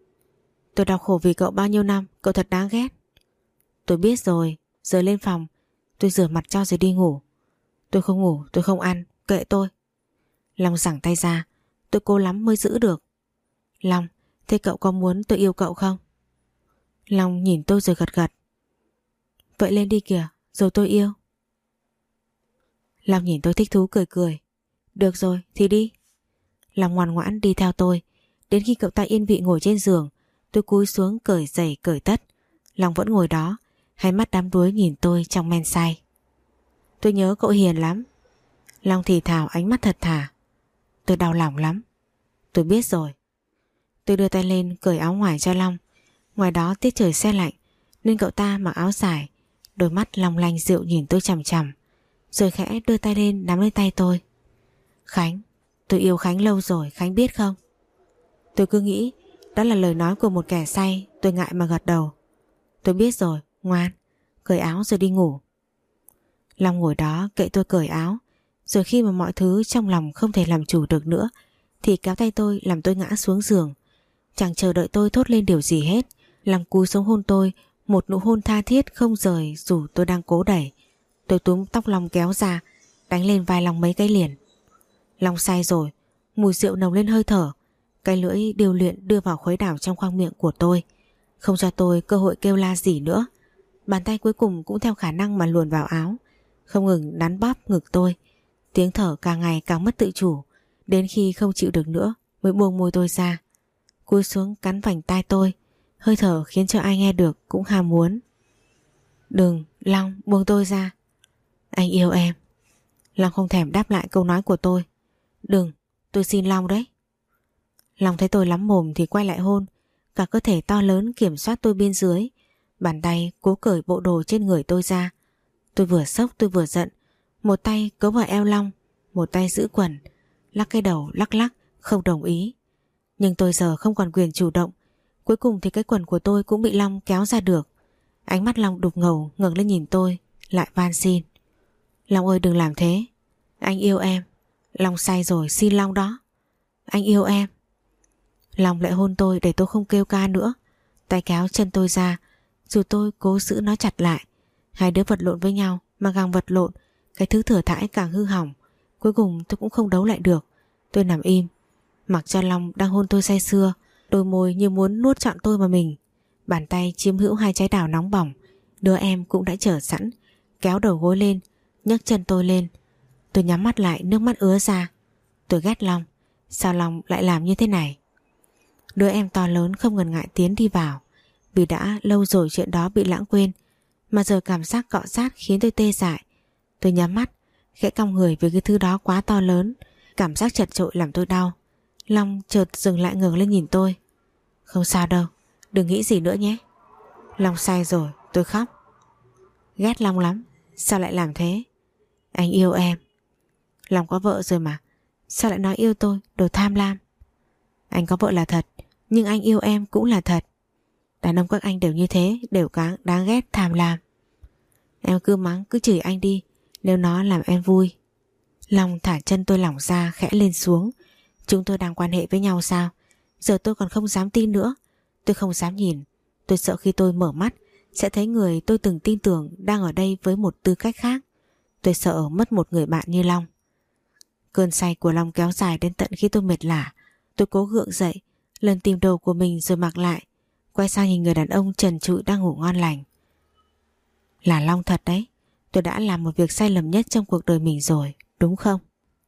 Tôi đau khổ vì cậu bao nhiêu năm, cậu thật đáng ghét. Tôi biết rồi, giờ lên phòng. Tôi rửa mặt cho rồi đi ngủ. Tôi không ngủ, tôi không ăn, kệ tôi. Long giằng tay ra. Tôi cố lắm mới giữ được. Long, thế cậu có muốn tôi yêu cậu không? Long nhìn tôi rồi gật gật. Vậy lên đi kìa, rồi tôi yêu. Long nhìn tôi thích thú cười cười. Được rồi, thì đi. Long ngoan ngoãn đi theo tôi. Đến khi cậu ta yên vị ngồi trên giường, tôi cúi xuống cởi giày cởi tất. Long vẫn ngồi đó, hai mắt đắm đuối nhìn tôi trong men say. Tôi nhớ cậu hiền lắm. Long thì thào ánh mắt thật thà. Tôi đau lòng lắm. Tôi biết rồi. Tôi đưa tay lên cởi áo ngoài cho Long. Ngoài đó tiết trời se lạnh nên cậu ta mặc áo dài. Đôi mắt long lanh dịu nhìn tôi chằm chằm, rồi khẽ đưa tay lên nắm lấy tay tôi. Khánh, tôi yêu Khánh lâu rồi, Khánh biết không? Tôi cứ nghĩ đó là lời nói của một kẻ say. Tôi ngại mà gật đầu. Tôi biết rồi, ngoan, cởi áo rồi đi ngủ. Long ngồi đó kệ tôi cởi áo. Rồi khi mà mọi thứ trong lòng không thể làm chủ được nữa, thì kéo tay tôi làm tôi ngã xuống giường. Chẳng chờ đợi tôi thốt lên điều gì hết, Long cúi xuống hôn tôi, một nụ hôn tha thiết không rời dù tôi đang cố đẩy. Tôi túm tóc Long kéo ra, đánh lên vai Long mấy cái liền. Long say rồi, mùi rượu nồng lên hơi thở, cái lưỡi điều luyện đưa vào khuấy đảo trong khoang miệng của tôi, không cho tôi cơ hội kêu la gì nữa. Bàn tay cuối cùng cũng theo khả năng mà luồn vào áo, không ngừng đắn bóp ngực tôi. Tiếng thở càng ngày càng mất tự chủ, đến khi không chịu được nữa mới buông môi tôi ra, cúi xuống cắn vành tai tôi, hơi thở khiến cho ai nghe được cũng ham muốn. Đừng, Long, buông tôi ra. Anh yêu em. Long không thèm đáp lại câu nói của tôi. Đừng, tôi xin Long đấy. Long thấy tôi lắm mồm thì quay lại hôn, cả cơ thể to lớn kiểm soát tôi bên dưới, bàn tay cố cởi bộ đồ trên người tôi ra. Tôi vừa sốc tôi vừa giận, một tay cấu vào eo Long, một tay giữ quần, lắc cái đầu lắc lắc không đồng ý. Nhưng tôi giờ không còn quyền chủ động. Cuối cùng thì cái quần của tôi cũng bị Long kéo ra được. Ánh mắt Long đục ngầu ngẩng lên nhìn tôi, lại van xin. Long ơi đừng làm thế. Anh yêu em. Long say rồi, xin Long đó. Anh yêu em. Long lại hôn tôi để tôi không kêu ca nữa, tay kéo chân tôi ra, dù tôi cố giữ nó chặt lại. Hai đứa vật lộn với nhau, mà càng vật lộn cái thứ thừa thãi càng hư hỏng. Cuối cùng tôi cũng không đấu lại được. Tôi nằm im, mặc cho Long đang hôn tôi say sưa, đôi môi như muốn nuốt trọn tôi vào mình. Bàn tay chiếm hữu hai trái đào nóng bỏng. Đứa em cũng đã chờ sẵn, kéo đầu gối lên, nhấc chân tôi lên. Tôi nhắm mắt lại, nước mắt ứa ra. Tôi ghét Long. Sao Long lại làm như thế này? Đứa em to lớn không ngần ngại tiến đi vào, vì đã lâu rồi chuyện đó bị lãng quên, mà giờ cảm giác cọ sát khiến tôi tê dại. Tôi nhắm mắt, khẽ cong người vì cái thứ đó quá to lớn. Cảm giác chật chội làm tôi đau. Long chợt dừng lại ngẩng lên nhìn tôi. Không sao đâu, đừng nghĩ gì nữa nhé. Long say rồi, tôi khóc. Ghét Long lắm. Sao lại làm thế? Anh yêu em. Long có vợ rồi mà, sao lại nói yêu tôi, đồ tham lam. Anh có vợ là thật, nhưng anh yêu em cũng là thật. Đàn ông các anh đều như thế, đều đáng, đáng ghét, tham lam. Em cứ mắng, cứ chửi anh đi, nếu nó làm em vui. Long thả chân tôi lỏng ra, khẽ lên xuống. Chúng tôi đang quan hệ với nhau sao? Giờ tôi còn không dám tin nữa. Tôi không dám nhìn. Tôi sợ khi tôi mở mắt sẽ thấy người tôi từng tin tưởng đang ở đây với một tư cách khác. Tôi sợ mất một người bạn như Long. Cơn say của Long kéo dài đến tận khi tôi mệt lả. Tôi cố gượng dậy, lần tìm đồ của mình rồi mặc lại, quay sang nhìn người đàn ông trần trụi đang ngủ ngon lành. Là Long thật đấy. Tôi đã làm một việc sai lầm nhất trong cuộc đời mình rồi, đúng không?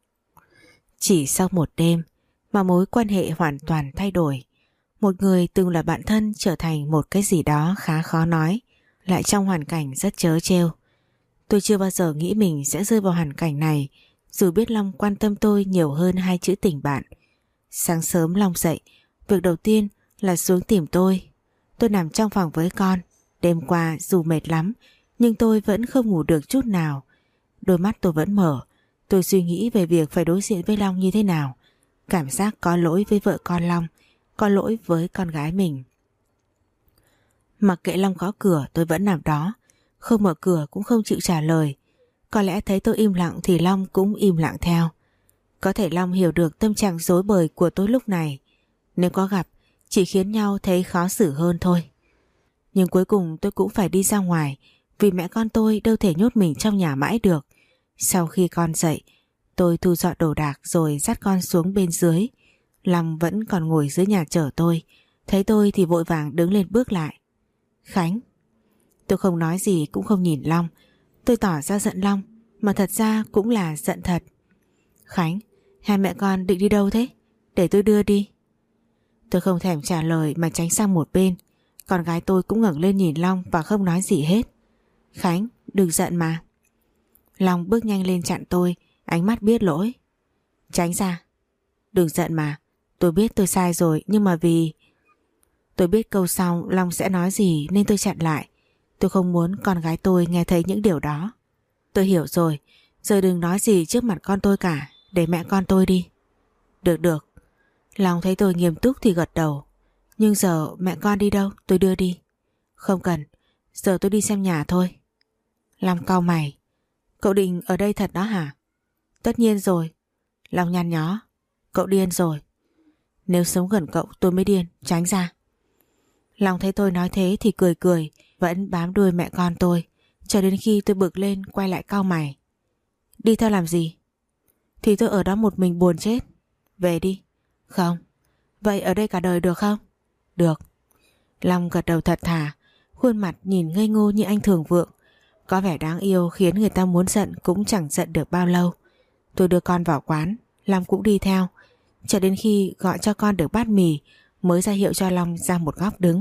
Chỉ sau một đêm mà mối quan hệ hoàn toàn thay đổi. Một người từng là bạn thân trở thành một cái gì đó khá khó nói, lại trong hoàn cảnh rất trớ trêu. Tôi chưa bao giờ nghĩ mình sẽ rơi vào hoàn cảnh này, dù biết Long quan tâm tôi nhiều hơn hai chữ tình bạn. Sáng sớm Long dậy, việc đầu tiên là xuống tìm tôi. Tôi nằm trong phòng với con. Đêm qua dù mệt lắm, nhưng tôi vẫn không ngủ được chút nào. Đôi mắt tôi vẫn mở. Tôi suy nghĩ về việc phải đối diện với Long như thế nào. Cảm giác có lỗi với vợ con Long, có lỗi với con gái mình. Mặc kệ Long gõ cửa, tôi vẫn nằm đó, không mở cửa cũng không chịu trả lời. Có lẽ thấy tôi im lặng thì Long cũng im lặng theo. Có thể Long hiểu được tâm trạng rối bời của tôi lúc này. Nếu có gặp, chỉ khiến nhau thấy khó xử hơn thôi. Nhưng cuối cùng tôi cũng phải đi ra ngoài, vì mẹ con tôi đâu thể nhốt mình trong nhà mãi được. Sau khi con dậy, tôi thu dọn đồ đạc rồi dắt con xuống bên dưới. Long vẫn còn ngồi dưới nhà chờ tôi. Thấy tôi thì vội vàng đứng lên bước lại. Khánh. Tôi không nói gì cũng không nhìn Long. Tôi tỏ ra giận Long, mà thật ra cũng là giận thật. Khánh, hai mẹ con định đi đâu thế? Để tôi đưa đi. Tôi không thèm trả lời mà tránh sang một bên. Con gái tôi cũng ngẩng lên nhìn Long và không nói gì hết. Khánh, đừng giận mà. Long bước nhanh lên chặn tôi, ánh mắt biết lỗi. Tránh ra. Đừng giận mà. Tôi biết tôi sai rồi, nhưng mà vì... Tôi biết câu sau Long sẽ nói gì nên tôi chặn lại. Tôi không muốn con gái tôi nghe thấy những điều đó. Tôi hiểu rồi. Giờ đừng nói gì trước mặt con tôi cả. Để mẹ con tôi đi. Được được. Long thấy tôi nghiêm túc thì gật đầu. Nhưng giờ mẹ con đi đâu tôi đưa đi. Không cần. Giờ tôi đi xem nhà thôi. Long cau mày. Cậu định ở đây thật đó hả? Tất nhiên rồi. Long nhăn nhó. Cậu điên rồi. Nếu sống gần cậu tôi mới điên. Tránh ra. Long thấy tôi nói thế thì cười cười, vẫn bám đuôi mẹ con tôi, cho đến khi tôi bực lên quay lại cau mày. Đi theo làm gì? Thì tôi ở đó một mình buồn chết. Về đi. Không. Vậy ở đây cả đời được không? Được. Long gật đầu thật thà, khuôn mặt nhìn ngây ngô như anh Thường Vượng, có vẻ đáng yêu khiến người ta muốn giận cũng chẳng giận được bao lâu. Tôi đưa con vào quán, Long cũng đi theo, cho đến khi gọi cho con được bát mì mới ra hiệu cho Long ra một góc đứng.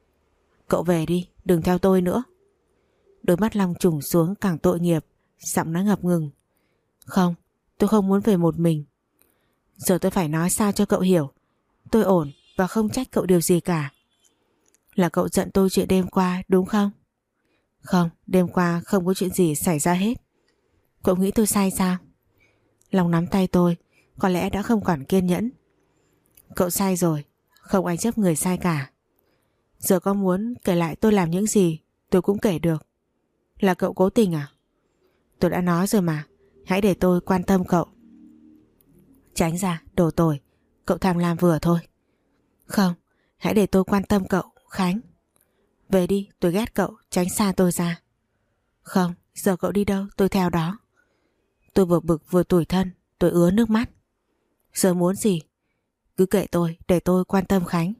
Cậu về đi, đừng theo tôi nữa. Đôi mắt Long trùng xuống càng tội nghiệp, giọng nói ngập ngừng. Không, tôi không muốn về một mình. Giờ tôi phải nói sao cho cậu hiểu. Tôi ổn và không trách cậu điều gì cả. Là cậu giận tôi chuyện đêm qua đúng không? Không, đêm qua không có chuyện gì xảy ra hết. Cậu nghĩ tôi sai sao? Long nắm tay tôi, có lẽ đã không còn kiên nhẫn. Cậu sai rồi, không ai chấp người sai cả. Giờ có muốn kể lại tôi làm những gì tôi cũng kể được. Là cậu cố tình à? Tôi đã nói rồi mà, hãy để tôi quan tâm cậu. Tránh ra, đồ tồi, cậu tham lam vừa thôi. Không, hãy để tôi quan tâm cậu, Khánh. Về đi, tôi ghét cậu, tránh xa tôi ra. Không, giờ cậu đi đâu tôi theo đó. Tôi vừa bực vừa tủi thân, tôi ứa nước mắt. Giờ muốn gì? Cứ kệ tôi, để tôi quan tâm Khánh.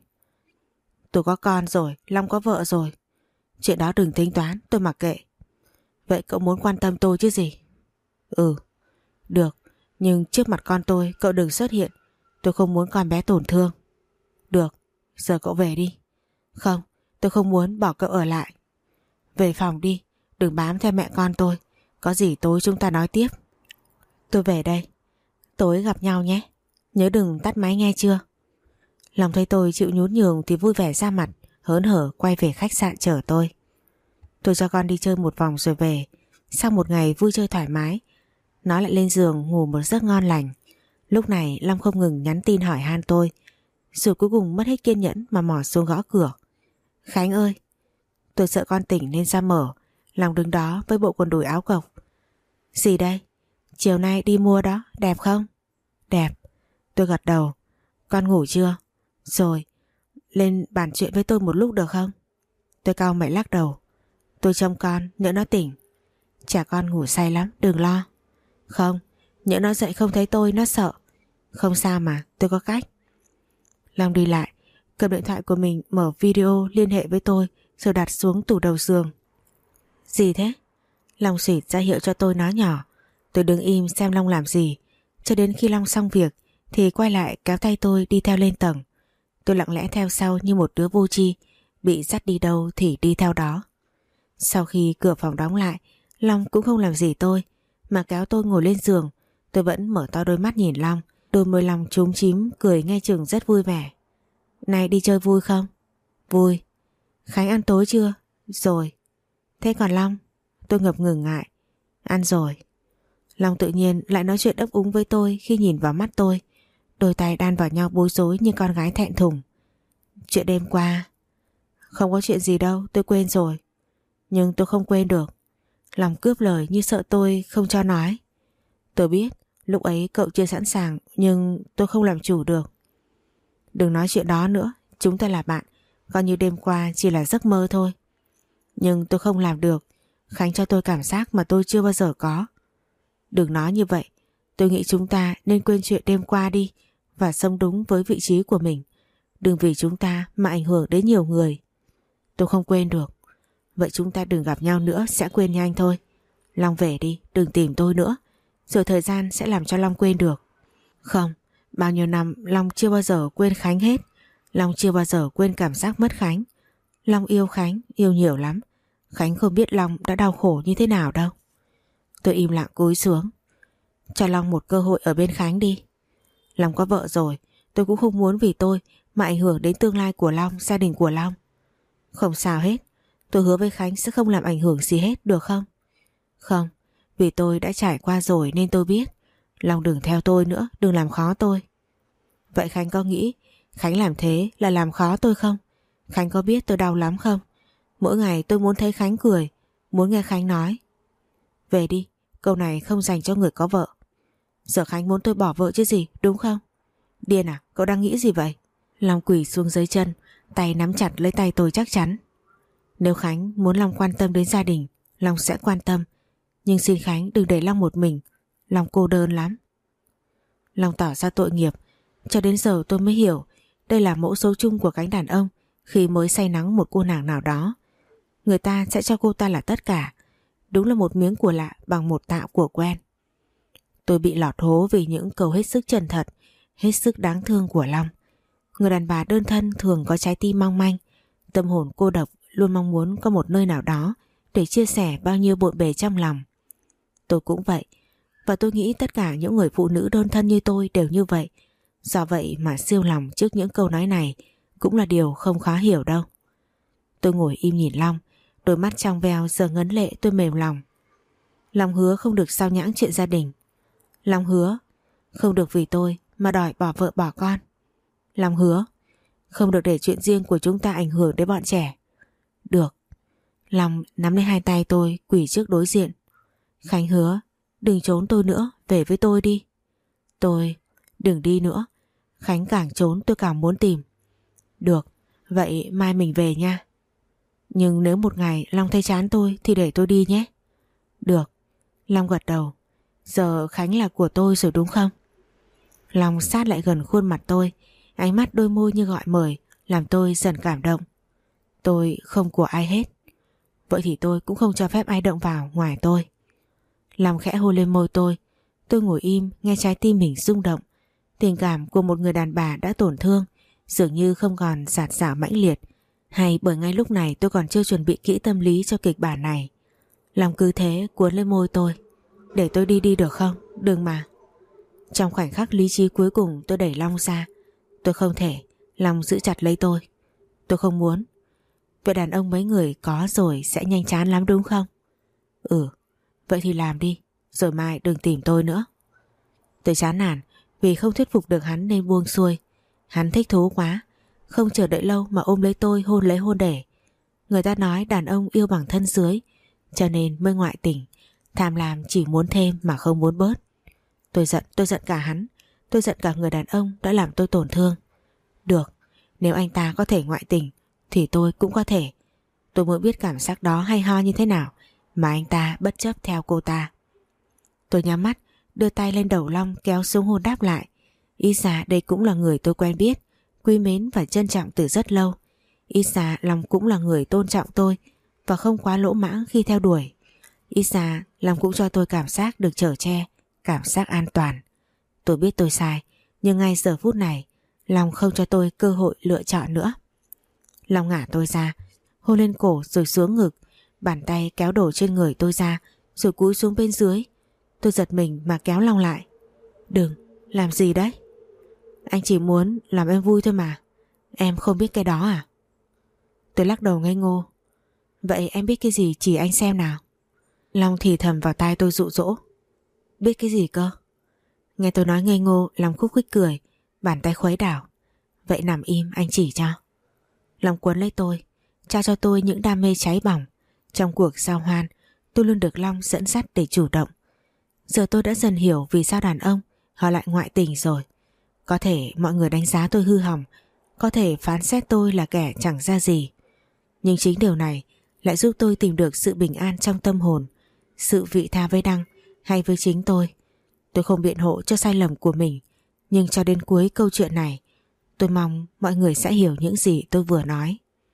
Tôi có con rồi, Long có vợ rồi. Chuyện đó đừng tính toán, tôi mặc kệ. Vậy cậu muốn quan tâm tôi chứ gì? Ừ, được, nhưng trước mặt con tôi cậu đừng xuất hiện. Tôi không muốn con bé tổn thương. Được, giờ cậu về đi. Không, tôi không muốn bỏ cậu ở lại. Về phòng đi, đừng bám theo mẹ con tôi. Có gì tối chúng ta nói tiếp. Tôi về đây. Tối gặp nhau nhé. Nhớ đừng tắt máy nghe chưa? Long thấy tôi chịu nhún nhường thì vui vẻ ra mặt, hớn hở quay về khách sạn chờ tôi. Tôi cho con đi chơi một vòng rồi về. Sau một ngày vui chơi thoải mái, nó lại lên giường ngủ một giấc ngon lành. Lúc này Long không ngừng nhắn tin hỏi han tôi, rồi cuối cùng mất hết kiên nhẫn mà mò xuống gõ cửa. Khánh ơi! Tôi sợ con tỉnh nên ra mở. Long đứng đó với bộ quần đùi áo cộc. Gì đây? Chiều nay đi mua đó, đẹp không? Đẹp. Tôi gật đầu. Con ngủ chưa? Rồi. Lên bàn chuyện với tôi một lúc được không? Tôi cau mày lắc đầu. Tôi trông con, nhỡ nó tỉnh. Chả con ngủ say lắm, đừng lo. Không, nhỡ nó dậy không thấy tôi, nó sợ. Không sao mà, tôi có cách. Long đi lại, cầm điện thoại của mình mở video liên hệ với tôi rồi đặt xuống tủ đầu giường. Gì thế? Long xỉt ra hiệu cho tôi nói nhỏ. Tôi đứng im xem Long làm gì, cho đến khi Long xong việc thì quay lại kéo tay tôi đi theo lên tầng. Tôi lặng lẽ theo sau như một đứa vô tri, bị dắt đi đâu thì đi theo đó. Sau khi cửa phòng đóng lại, Long cũng không làm gì tôi mà kéo tôi ngồi lên giường. Tôi vẫn mở to đôi mắt nhìn Long, đôi môi Long chúm chím cười nghe chừng rất vui vẻ. Này, đi chơi vui không? Vui. Khánh ăn tối chưa? Rồi. Thế còn Long? Tôi ngập ngừng ngại. Ăn rồi. Long tự nhiên lại nói chuyện ấp úng với tôi khi nhìn vào mắt tôi. Đôi tay đan vào nhau bối rối như con gái thẹn thùng. Chuyện đêm qua. Không có chuyện gì đâu, tôi quên rồi. Nhưng tôi không quên được. Long cướp lời như sợ tôi không cho nói. Tôi biết lúc ấy cậu chưa sẵn sàng, nhưng tôi không làm chủ được. Đừng nói chuyện đó nữa, chúng ta là bạn, coi như đêm qua chỉ là giấc mơ thôi. Nhưng tôi không làm được. Khánh cho tôi cảm giác mà tôi chưa bao giờ có. Đừng nói như vậy. Tôi nghĩ chúng ta nên quên chuyện đêm qua đi và sống đúng với vị trí của mình. Đừng vì chúng ta mà ảnh hưởng đến nhiều người. Tôi không quên được. Vậy chúng ta đừng gặp nhau nữa, sẽ quên nhanh thôi. Long về đi, đừng tìm tôi nữa. Rồi thời gian sẽ làm cho Long quên được. Không, bao nhiêu năm Long chưa bao giờ quên Khánh hết. Long chưa bao giờ quên cảm giác mất Khánh. Long yêu Khánh, yêu nhiều lắm. Khánh không biết Long đã đau khổ như thế nào đâu. Tôi im lặng cúi xuống. Cho Long một cơ hội ở bên Khánh đi. Long có vợ rồi, tôi cũng không muốn vì tôi mà ảnh hưởng đến tương lai của Long, gia đình của Long. Không sao hết, tôi hứa với Khánh sẽ không làm ảnh hưởng gì hết, được không? Không, vì tôi đã trải qua rồi nên tôi biết. Long đừng theo tôi nữa, đừng làm khó tôi. Vậy Khánh có nghĩ Khánh làm thế là làm khó tôi không? Khánh có biết tôi đau lắm không? Mỗi ngày tôi muốn thấy Khánh cười, muốn nghe Khánh nói. Về đi, câu này không dành cho người có vợ. Giờ Khánh muốn tôi bỏ vợ chứ gì, đúng không? Điên à, cậu đang nghĩ gì vậy? Long quỳ xuống dưới chân, tay nắm chặt lấy tay tôi chắc chắn. Nếu Khánh muốn Long quan tâm đến gia đình, Long sẽ quan tâm. Nhưng xin Khánh đừng để Long một mình, Long cô đơn lắm. Long tỏ ra tội nghiệp. Cho đến giờ tôi mới hiểu đây là mẫu số chung của cánh đàn ông khi mới say nắng một cô nàng nào đó. Người ta sẽ cho cô ta là tất cả. Đúng là một miếng của lạ bằng một tạ của quen. Tôi bị lọt hố vì những câu hết sức chân thật, hết sức đáng thương của Long. Người đàn bà đơn thân thường có trái tim mong manh, tâm hồn cô độc, luôn mong muốn có một nơi nào đó để chia sẻ bao nhiêu bộn bề trong lòng. Tôi cũng vậy, và tôi nghĩ tất cả những người phụ nữ đơn thân như tôi đều như vậy. Do vậy mà siêu lòng trước những câu nói này cũng là điều không khó hiểu đâu. Tôi ngồi im nhìn Long, đôi mắt trong veo giờ ngấn lệ. Tôi mềm lòng. Long hứa không được sao nhãng chuyện gia đình. Long hứa không được vì tôi mà đòi bỏ vợ bỏ con. Long hứa không được để chuyện riêng của chúng ta ảnh hưởng đến bọn trẻ. Được. Long nắm lấy hai tay tôi, quỳ trước đối diện. Khánh hứa đừng trốn tôi nữa, về với tôi đi. Tôi đừng đi nữa. Khánh càng trốn tôi càng muốn tìm. Được, vậy mai mình về nha. Nhưng nếu một ngày Long thấy chán tôi thì để tôi đi nhé. Được. Long gật đầu. Giờ Khánh là của tôi rồi đúng không? Long sát lại gần khuôn mặt tôi, ánh mắt đôi môi như gọi mời, làm tôi dần cảm động. Tôi không của ai hết. Vậy thì tôi cũng không cho phép ai động vào ngoài tôi. Long khẽ hôn lên môi tôi. Tôi ngồi im nghe trái tim mình rung động. Tình cảm của một người đàn bà đã tổn thương dường như không còn dạt dào mãnh liệt. Hay bởi ngay lúc này tôi còn chưa chuẩn bị kỹ tâm lý cho kịch bản này. Long cứ thế cuốn lên môi tôi. Để tôi đi đi được không? Đừng mà. Trong khoảnh khắc lý trí cuối cùng tôi đẩy Long ra. Tôi không thể. Long giữ chặt lấy tôi. Tôi không muốn. Vậy đàn ông mấy người có rồi sẽ nhanh chán lắm đúng không? Ừ. Vậy thì làm đi. Rồi mai đừng tìm tôi nữa. Tôi chán nản vì không thuyết phục được hắn nên buông xuôi. Hắn thích thú quá. Không chờ đợi lâu mà ôm lấy tôi hôn lấy hôn để. Người ta nói đàn ông yêu bằng thân dưới, cho nên mới ngoại tình. Tham lam chỉ muốn thêm mà không muốn bớt. Tôi giận, tôi giận cả hắn. Tôi giận cả người đàn ông đã làm tôi tổn thương. Được, nếu anh ta có thể ngoại tình thì tôi cũng có thể. Tôi mới biết cảm giác đó hay ho như thế nào mà anh ta bất chấp theo cô ta. Tôi nhắm mắt, đưa tay lên đầu Long kéo xuống hôn đáp lại. Ít ra đây cũng là người tôi quen biết, quý mến và trân trọng từ rất lâu. Ít ra Long cũng là người tôn trọng tôi và không quá lỗ mãng khi theo đuổi. Ít ra Long cũng cho tôi cảm giác được chở che, cảm giác an toàn. Tôi biết tôi sai, nhưng ngay giờ phút này Long không cho tôi cơ hội lựa chọn nữa. Long ngả tôi ra, hôn lên cổ rồi xuống ngực, bàn tay kéo đổ trên người tôi ra rồi cúi xuống bên dưới. Tôi giật mình mà kéo Long lại. Đừng, làm gì đấy? Anh chỉ muốn làm em vui thôi mà. Em không biết cái đó à? Tôi lắc đầu ngây ngô. Vậy em biết cái gì chỉ anh xem nào? Long thì thầm vào tai tôi dụ dỗ. Biết cái gì cơ? Nghe tôi nói ngây ngô, Long khúc khích cười, bàn tay khuấy đảo. Vậy nằm im anh chỉ cho. Long quấn lấy tôi, trao cho tôi những đam mê cháy bỏng. Trong cuộc giao hoan, tôi luôn được Long dẫn dắt để chủ động. Giờ tôi đã dần hiểu vì sao đàn ông họ lại ngoại tình rồi. Có thể mọi người đánh giá tôi hư hỏng, có thể phán xét tôi là kẻ chẳng ra gì. Nhưng chính điều này lại giúp tôi tìm được sự bình an trong tâm hồn, sự vị tha với Đăng hay với chính tôi. Tôi không biện hộ cho sai lầm của mình, nhưng cho đến cuối câu chuyện này, tôi mong mọi người sẽ hiểu những gì tôi vừa nói.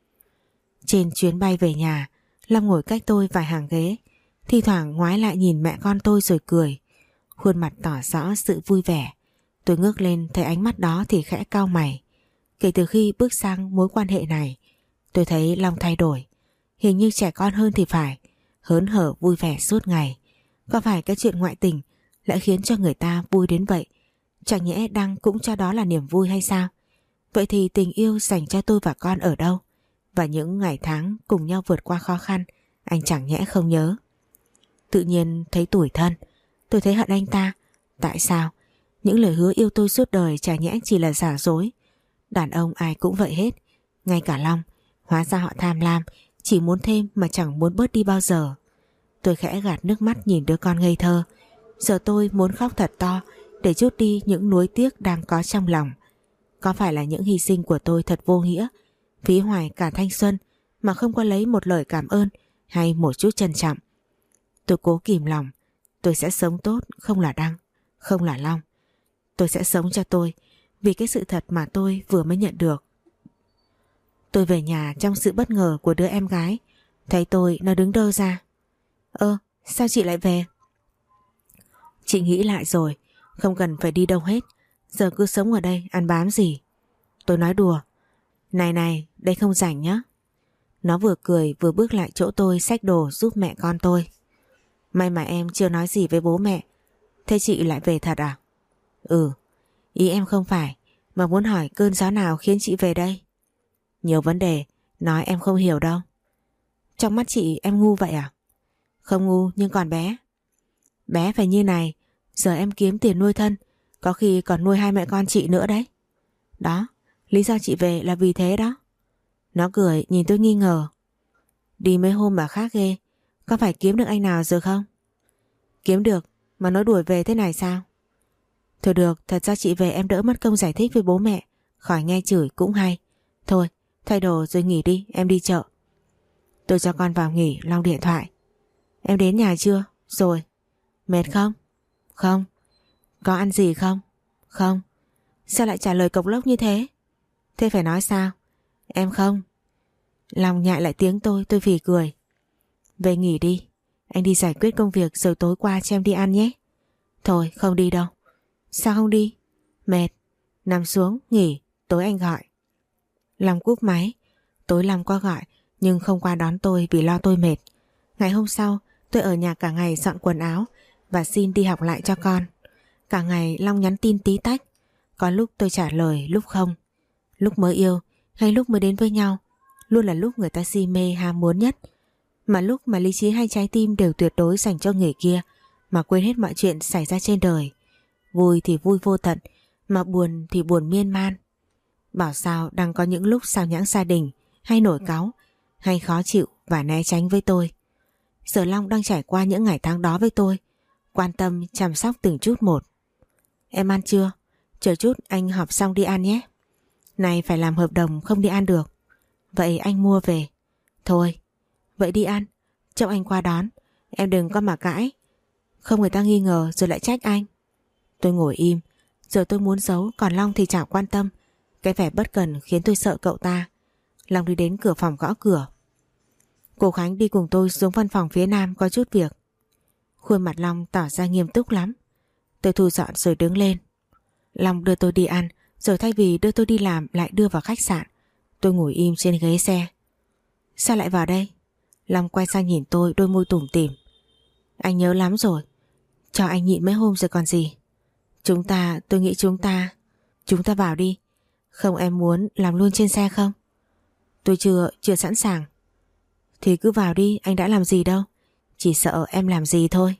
Trên chuyến bay về nhà, Long ngồi cách tôi vài hàng ghế, thi thoảng ngoái lại nhìn mẹ con tôi rồi cười, khuôn mặt tỏ rõ sự vui vẻ. Tôi ngước lên thấy ánh mắt đó thì khẽ cau mày. Kể từ khi bước sang mối quan hệ này, tôi thấy Long thay đổi, hình như trẻ con hơn thì phải, hớn hở vui vẻ suốt ngày. Có phải cái chuyện ngoại tình lại khiến cho người ta vui đến vậy? Chẳng nhẽ Đăng cũng cho đó là niềm vui hay sao? Vậy thì tình yêu dành cho tôi và con ở đâu? Và những ngày tháng cùng nhau vượt qua khó khăn, anh chẳng nhẽ không nhớ? Tự nhiên thấy tủi thân. Tôi thấy hận anh ta. Tại sao? Những lời hứa yêu tôi suốt đời chả nhẽ chỉ là giả dối? Đàn ông ai cũng vậy hết, ngay cả Long. Hóa ra họ tham lam, chỉ muốn thêm mà chẳng muốn bớt đi bao giờ. Tôi khẽ gạt nước mắt nhìn đứa con ngây thơ. Giờ tôi muốn khóc thật to để trút đi những nuối tiếc đang có trong lòng. Có phải là những hy sinh của tôi thật vô nghĩa phí hoài cả thanh xuân mà không có lấy một lời cảm ơn hay một chút trân trọng. Tôi cố kìm lòng. Tôi sẽ sống tốt, không là Đăng, không là Long. Tôi sẽ sống cho tôi, vì cái sự thật mà tôi vừa mới nhận được. Tôi về nhà trong sự bất ngờ của đứa em gái. Thấy tôi nó đứng đơ ra. Ơ, sao chị lại về? Chị nghĩ lại rồi, không cần phải đi đâu hết. Giờ cứ sống ở đây ăn bám gì. Tôi nói đùa. Này này, đây không rảnh nhá. Nó vừa cười vừa bước lại chỗ tôi xách đồ giúp mẹ con tôi. May mà em chưa nói gì với bố mẹ. Thế chị lại về thật à? Ừ, ý em không phải, mà muốn hỏi cơn gió nào khiến chị về đây. Nhiều vấn đề, nói em không hiểu đâu. Trong mắt chị em ngu vậy à? Không ngu nhưng còn bé. Bé phải như này, giờ em kiếm tiền nuôi thân, có khi còn nuôi hai mẹ con chị nữa đấy. Đó, lý do chị về là vì thế đó. Nó cười nhìn tôi nghi ngờ. Đi mấy hôm mà khác ghê, có phải kiếm được anh nào rồi không? Kiếm được, mà nó đuổi về thế này sao? Thôi được, thật ra chị về em đỡ mất công giải thích với bố mẹ, khỏi nghe chửi cũng hay. Thôi, thay đồ rồi nghỉ đi, em đi chợ. Tôi cho con vào nghỉ, Long điện thoại. Em đến nhà chưa? Rồi. Mệt không? Không. Có ăn gì không? Không. Sao lại trả lời cộc lốc như thế? Thế phải nói sao? Em không. Long nhại lại tiếng tôi, tôi phì cười. Về nghỉ đi, anh đi giải quyết công việc rồi tối qua cho em đi ăn nhé. Thôi không đi đâu. Sao không đi? Mệt. Nằm xuống, nghỉ, tối anh gọi. Long cúp máy. Tối Long qua gọi nhưng không qua đón tôi vì lo tôi mệt. Ngày hôm sau tôi ở nhà cả ngày dọn quần áo và xin đi học lại cho con. Cả ngày Long nhắn tin tí tách. Có lúc tôi trả lời, lúc không. Lúc mới yêu hay lúc mới đến với nhau, luôn là lúc người ta si mê ham muốn nhất. Mà lúc mà lý trí hay trái tim đều tuyệt đối dành cho người kia, mà quên hết mọi chuyện xảy ra trên đời. Vui thì vui vô tận, mà buồn thì buồn miên man. Bảo sao đang có những lúc sao nhãng gia đình, hay nổi cáu, hay khó chịu và né tránh với tôi. Giờ Long đang trải qua những ngày tháng đó với tôi, quan tâm chăm sóc từng chút một. Em ăn chưa? Chờ chút anh họp xong đi ăn nhé. Này phải làm hợp đồng không đi ăn được. Vậy anh mua về. Thôi, vậy đi ăn, chồng anh qua đón. Em đừng có mà cãi, không người ta nghi ngờ rồi lại trách anh. Tôi ngồi im. Giờ tôi muốn giấu, còn Long thì chẳng quan tâm. Cái vẻ bất cần khiến tôi sợ cậu ta. Long đi đến cửa phòng gõ cửa. Cô Khánh đi cùng tôi xuống văn phòng phía nam có chút việc. Khuôn mặt Long tỏ ra nghiêm túc lắm. Tôi thu dọn rồi đứng lên. Long đưa tôi đi ăn, rồi thay vì đưa tôi đi làm lại đưa vào khách sạn. Tôi ngồi im trên ghế xe. Sao lại vào đây? Long quay sang nhìn tôi, đôi môi tủm tỉm. Anh nhớ lắm rồi. Cho anh nhịn mấy hôm rồi còn gì. Chúng ta, tôi nghĩ chúng ta Chúng ta vào đi. Không em muốn làm luôn trên xe không? Tôi chưa, chưa sẵn sàng. Thì cứ vào đi, anh đã làm gì đâu. Chỉ sợ em làm gì thôi.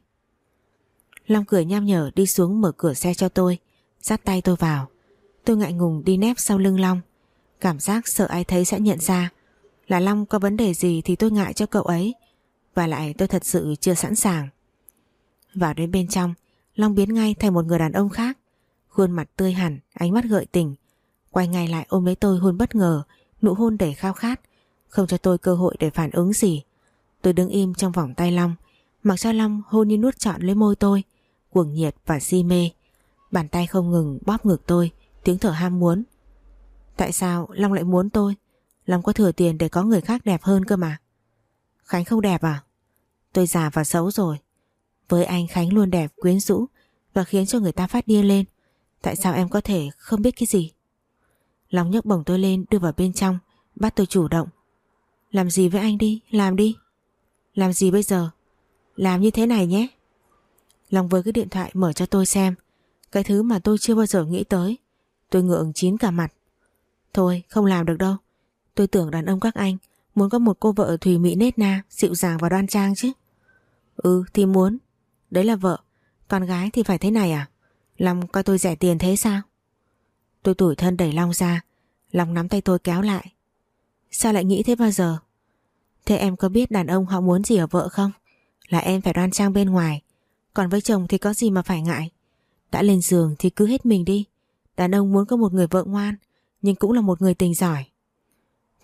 Long cười nham nhở đi xuống mở cửa xe cho tôi, dắt tay tôi vào. Tôi ngại ngùng đi nép sau lưng Long. Cảm giác sợ ai thấy sẽ nhận ra là Long có vấn đề gì thì tôi ngại cho cậu ấy. Và lại tôi thật sự chưa sẵn sàng. Vào đến bên trong, Long biến ngay thành một người đàn ông khác. Khuôn mặt tươi hẳn, ánh mắt gợi tình. Quay ngay lại ôm lấy tôi hôn bất ngờ, nụ hôn đầy khao khát, không cho tôi cơ hội để phản ứng gì. Tôi đứng im trong vòng tay Long, mặc cho Long hôn như nuốt trọn lấy môi tôi, cuồng nhiệt và si mê. Bàn tay không ngừng bóp ngực tôi, tiếng thở ham muốn. Tại sao Long lại muốn tôi? Long có thừa tiền để có người khác đẹp hơn cơ mà. Khánh không đẹp à? Tôi già và xấu rồi. Với anh Khánh luôn đẹp, quyến rũ và khiến cho người ta phát điên lên. Tại sao em có thể không biết cái gì? Long nhấc bổng tôi lên đưa vào bên trong, bắt tôi chủ động. Làm gì với anh đi, làm đi. Làm gì bây giờ? Làm như thế này nhé. Long với cái điện thoại mở cho tôi xem. Cái thứ mà tôi chưa bao giờ nghĩ tới. Tôi ngượng chín cả mặt. Thôi không làm được đâu. Tôi tưởng đàn ông các anh muốn có một cô vợ thùy mị nết na, dịu dàng và đoan trang chứ. Ừ thì muốn. Đấy là vợ. Con gái thì phải thế này à? Long coi tôi rẻ tiền thế sao? Tôi tủi thân đẩy Long ra. Long nắm tay tôi kéo lại. Sao lại nghĩ thế bao giờ? Thế em có biết đàn ông họ muốn gì ở vợ không? Là em phải đoan trang bên ngoài. Còn với chồng thì có gì mà phải ngại. Đã lên giường thì cứ hết mình đi. Đàn ông muốn có một người vợ ngoan, nhưng cũng là một người tình giỏi.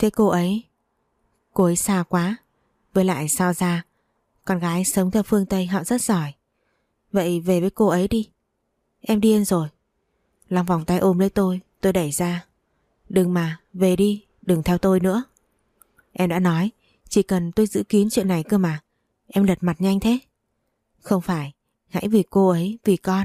Thế cô ấy? Cô ấy xa quá. Với lại sao ra, con gái sống theo phương Tây họ rất giỏi. Vậy về với cô ấy đi. Em điên rồi. Long vòng tay ôm lấy tôi, tôi đẩy ra. Đừng mà, về đi, đừng theo tôi nữa. Em đã nói, chỉ cần tôi giữ kín chuyện này cơ mà. Em lật mặt nhanh thế. Không phải, hãy vì cô ấy, vì con.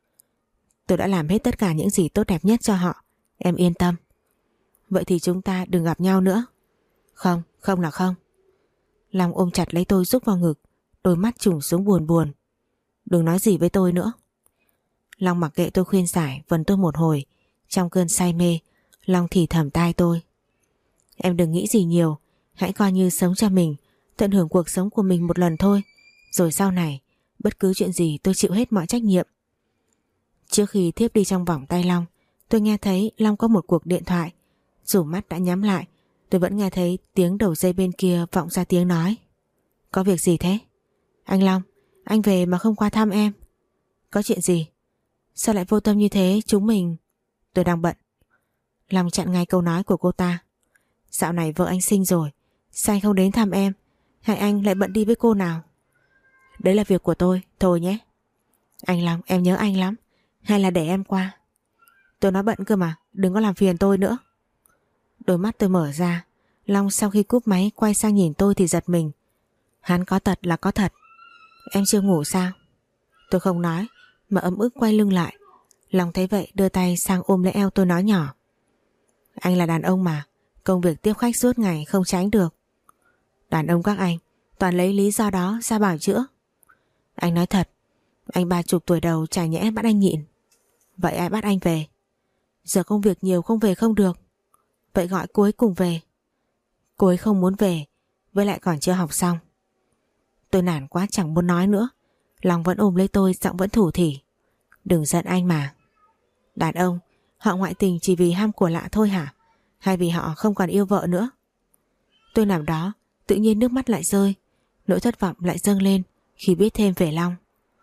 Tôi đã làm hết tất cả những gì tốt đẹp nhất cho họ. Em yên tâm. Vậy thì chúng ta đừng gặp nhau nữa. Không, không là không. Long ôm chặt lấy tôi rúc vào ngực, đôi mắt trùng xuống buồn buồn. Đừng nói gì với tôi nữa. Long mặc kệ tôi khuyên giải, vần tôi một hồi. Trong cơn say mê, Long thì thầm tai tôi. Em đừng nghĩ gì nhiều, hãy coi như sống cho mình, tận hưởng cuộc sống của mình một lần thôi. Rồi sau này, bất cứ chuyện gì tôi chịu hết mọi trách nhiệm. Trước khi thiếp đi trong vòng tay Long, tôi nghe thấy Long có một cuộc điện thoại. Dù mắt đã nhắm lại, tôi vẫn nghe thấy tiếng đầu dây bên kia vọng ra tiếng nói. Có việc gì thế? Anh Long, anh về mà không qua thăm em. Có chuyện gì? Sao lại vô tâm như thế chúng mình? Tôi đang bận. Long chặn ngay câu nói của cô ta. Dạo này vợ anh sinh rồi, sao anh không đến thăm em? Hay anh lại bận đi với cô nào? Đấy là việc của tôi, thôi nhé. Anh Long, em nhớ anh lắm. Hay là để em qua? Tôi nói bận cơ mà, đừng có làm phiền tôi nữa. Đôi mắt tôi mở ra. Long sau khi cúp máy quay sang nhìn tôi thì giật mình. Hắn có tật là có thật. Em chưa ngủ sao? Tôi không nói, mà ấm ức quay lưng lại. Long thấy vậy đưa tay sang ôm lấy eo tôi nói nhỏ. Anh là đàn ông mà, công việc tiếp khách suốt ngày không tránh được. Đàn ông các anh toàn lấy lý do đó ra bảo chữa. Anh nói thật, anh ba chục tuổi đầu chả nhẽ bắt anh nhịn. Vậy ai bắt anh về? Giờ công việc nhiều không về không được. Vậy gọi cô ấy cùng về. Cô ấy không muốn về, với lại còn chưa học xong. Tôi nản quá chẳng muốn nói nữa. Long vẫn ôm lấy tôi, giọng vẫn thủ thỉ. Đừng giận anh mà. Đàn ông, họ ngoại tình chỉ vì ham của lạ thôi hả? Hay vì họ không còn yêu vợ nữa? Tôi nằm đó, tự nhiên nước mắt lại rơi. Nỗi thất vọng lại dâng lên khi biết thêm về Long.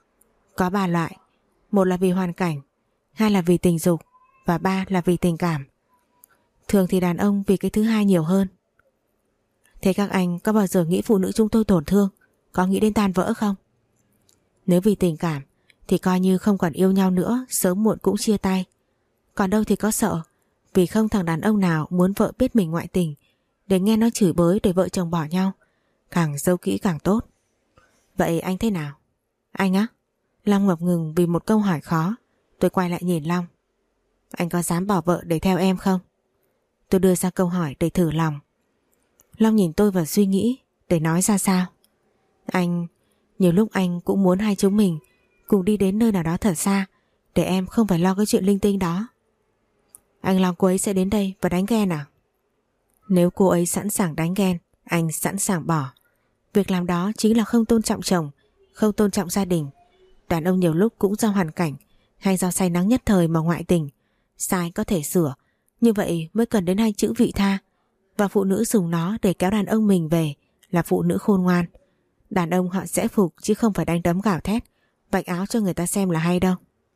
Có ba loại. Một là vì hoàn cảnh, hai là vì tình dục, và ba là vì tình cảm. Thường thì đàn ông vì cái thứ hai nhiều hơn. Thế các anh có bao giờ nghĩ phụ nữ chúng tôi tổn thương, có nghĩ đến tan vỡ không? Nếu vì tình cảm thì coi như không còn yêu nhau nữa, sớm muộn cũng chia tay. Còn đâu thì có sợ, vì không thằng đàn ông nào muốn vợ biết mình ngoại tình để nghe nó chửi bới để vợ chồng bỏ nhau. Càng giấu kỹ càng tốt. Vậy anh thế nào? Anh á? Long ngập ngừng vì một câu hỏi khó. Tôi quay lại nhìn Long. Anh có dám bỏ vợ để theo em không? Tôi đưa ra câu hỏi để thử lòng. Long nhìn tôi và suy nghĩ để nói ra sao. Anh, nhiều lúc anh cũng muốn hai chúng mình cùng đi đến nơi nào đó thật xa, để em không phải lo cái chuyện linh tinh đó. Anh lo cô ấy sẽ đến đây và đánh ghen à? Nếu cô ấy sẵn sàng đánh ghen, anh sẵn sàng bỏ. Việc làm đó chính là không tôn trọng chồng, không tôn trọng gia đình. Đàn ông nhiều lúc cũng do hoàn cảnh hay do say nắng nhất thời mà ngoại tình. Sai có thể sửa, như vậy mới cần đến hai chữ vị tha. Và phụ nữ dùng nó để kéo đàn ông mình về là phụ nữ khôn ngoan. Đàn ông họ sẽ phục chứ không phải đánh đấm gào thét, vạch áo cho người ta xem là hay đâu.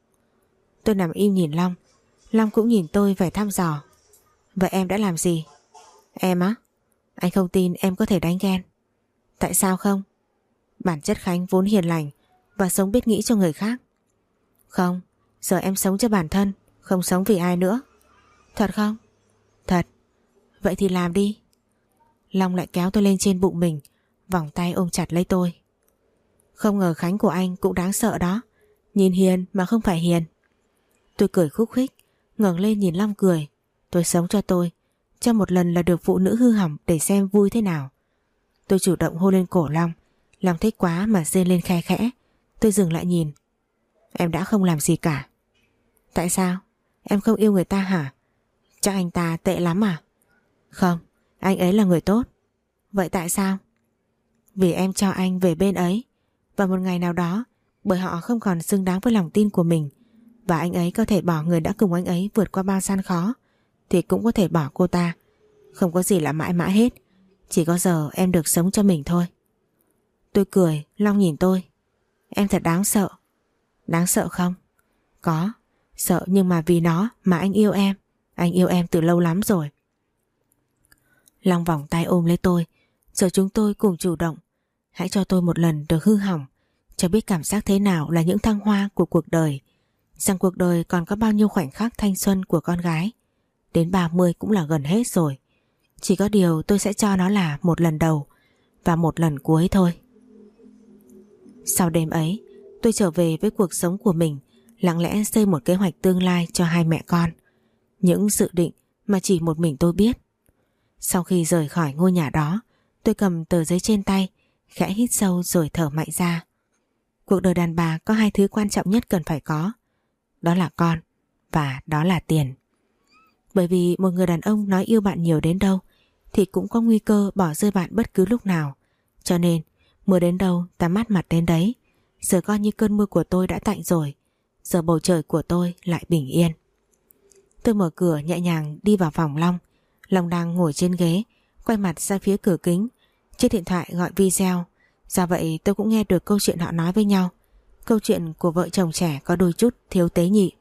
Tôi nằm im nhìn Long. Long cũng nhìn tôi vẻ thăm dò. Vậy em đã làm gì? Em á? Anh không tin em có thể đánh ghen. Tại sao không? Bản chất Khánh vốn hiền lành và sống biết nghĩ cho người khác. Không, giờ em sống cho bản thân, không sống vì ai nữa. Thật không? Thật. Vậy thì làm đi. Long lại kéo tôi lên trên bụng mình, vòng tay ôm chặt lấy tôi. Không ngờ Khánh của anh cũng đáng sợ đó. Nhìn hiền mà không phải hiền. Tôi cười khúc khích, ngẩng lên nhìn Long cười. Tôi sống cho tôi, cho một lần là được phụ nữ hư hỏng để xem vui thế nào. Tôi chủ động hôn lên cổ Long. Long thích quá mà rên lên khe khẽ. Tôi dừng lại nhìn. Em đã không làm gì cả. Tại sao? Em không yêu người ta hả? Chắc anh ta tệ lắm à? Không, anh ấy là người tốt. Vậy tại sao? Vì em cho anh về bên ấy. Và một ngày nào đó, bởi họ không còn xứng đáng với lòng tin của mình, và anh ấy có thể bỏ người đã cùng anh ấy vượt qua bao gian khó, thì cũng có thể bỏ cô ta. Không có gì là mãi mãi hết. Chỉ có giờ em được sống cho mình thôi. Tôi cười. Long nhìn tôi. Em thật đáng sợ. Đáng sợ không? Có. Sợ nhưng mà vì nó mà anh yêu em. Anh yêu em từ lâu lắm rồi. Long vòng tay ôm lấy tôi. Giờ chúng tôi cùng chủ động. Hãy cho tôi một lần được hư hỏng, cho biết cảm giác thế nào là những thăng hoa của cuộc đời. Rằng cuộc đời còn có bao nhiêu khoảnh khắc thanh xuân của con gái. Đến ba mươi cũng là gần hết rồi. Chỉ có điều tôi sẽ cho nó là một lần đầu và một lần cuối thôi. Sau đêm ấy, tôi trở về với cuộc sống của mình, lặng lẽ xây một kế hoạch tương lai cho hai mẹ con. Những dự định mà chỉ một mình tôi biết. Sau khi rời khỏi ngôi nhà đó, tôi cầm tờ giấy trên tay, khẽ hít sâu rồi thở mạnh ra. Cuộc đời đàn bà có hai thứ quan trọng nhất cần phải có. Đó là con và đó là tiền. Bởi vì một người đàn ông nói yêu bạn nhiều đến đâu thì cũng có nguy cơ bỏ rơi bạn bất cứ lúc nào. Cho nên mưa đến đâu ta mát mặt đến đấy. Giờ coi như cơn mưa của tôi đã tạnh rồi. Giờ bầu trời của tôi lại bình yên. Tôi mở cửa nhẹ nhàng đi vào phòng Long. Long đang ngồi trên ghế, quay mặt ra phía cửa kính. Chiếc điện thoại gọi video. Do vậy tôi cũng nghe được câu chuyện họ nói với nhau. Câu chuyện của vợ chồng trẻ có đôi chút thiếu tế nhị.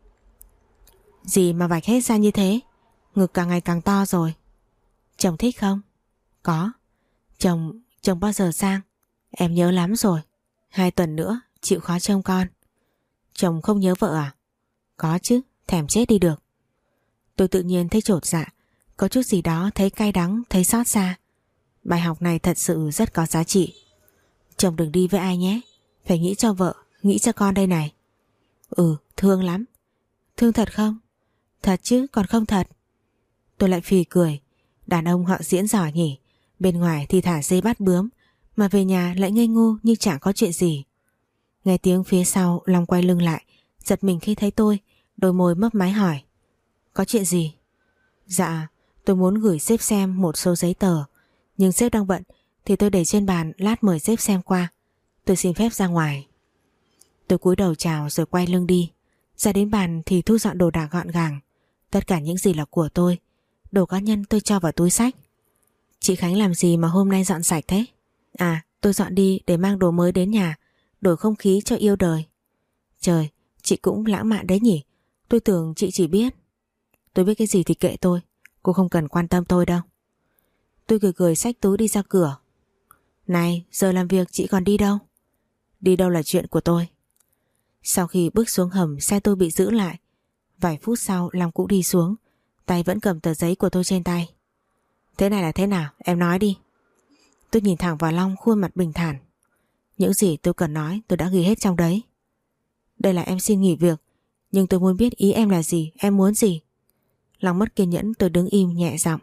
Gì mà vạch hết ra như thế? Ngực càng ngày càng to rồi. Chồng thích không? Có. Chồng, chồng bao giờ sang? Em nhớ lắm rồi. Hai tuần nữa chịu khó trông con. Chồng không nhớ vợ à? Có chứ, thèm chết đi được. Tôi tự nhiên thấy chột dạ, có chút gì đó thấy cay đắng, thấy xót xa. Bài học này thật sự rất có giá trị. Chồng đừng đi với ai nhé. Phải nghĩ cho vợ, nghĩ cho con đây này. Ừ, thương lắm. Thương thật không? Thật chứ, còn không thật. Tôi lại phì cười. Đàn ông họ diễn giỏi nhỉ. Bên ngoài thì thả dây bắt bướm, mà về nhà lại ngây ngô như chẳng có chuyện gì. Nghe tiếng phía sau, Long quay lưng lại, giật mình khi thấy tôi, đôi môi mấp máy hỏi. Có chuyện gì? Dạ, tôi muốn gửi sếp xem một số giấy tờ, nhưng sếp đang bận thì tôi để trên bàn, lát mời sếp xem qua. Tôi xin phép ra ngoài. Tôi cúi đầu chào rồi quay lưng đi. Ra đến bàn thì thu dọn đồ đạc gọn gàng. Tất cả những gì là của tôi. Đồ cá nhân tôi cho vào túi xách. Chị Khánh làm gì mà hôm nay dọn sạch thế? À, tôi dọn đi để mang đồ mới đến nhà, đổi không khí cho yêu đời. Trời, chị cũng lãng mạn đấy nhỉ. Tôi tưởng chị chỉ biết. Tôi biết cái gì thì kệ tôi. Cô không cần quan tâm tôi đâu. Tôi cười cười xách túi đi ra cửa. Này, giờ làm việc chị còn đi đâu? Đi đâu là chuyện của tôi. Sau khi bước xuống hầm, xe tôi bị giữ lại. Vài phút sau Long cũng đi xuống, tay vẫn cầm tờ giấy của tôi trên tay. Thế này là thế nào? Em nói đi. Tôi nhìn thẳng vào Long, khuôn mặt bình thản. Những gì tôi cần nói tôi đã ghi hết trong đấy. Đây là em xin nghỉ việc, nhưng tôi muốn biết ý em là gì, em muốn gì. Long mất kiên nhẫn, tôi đứng im nhẹ giọng.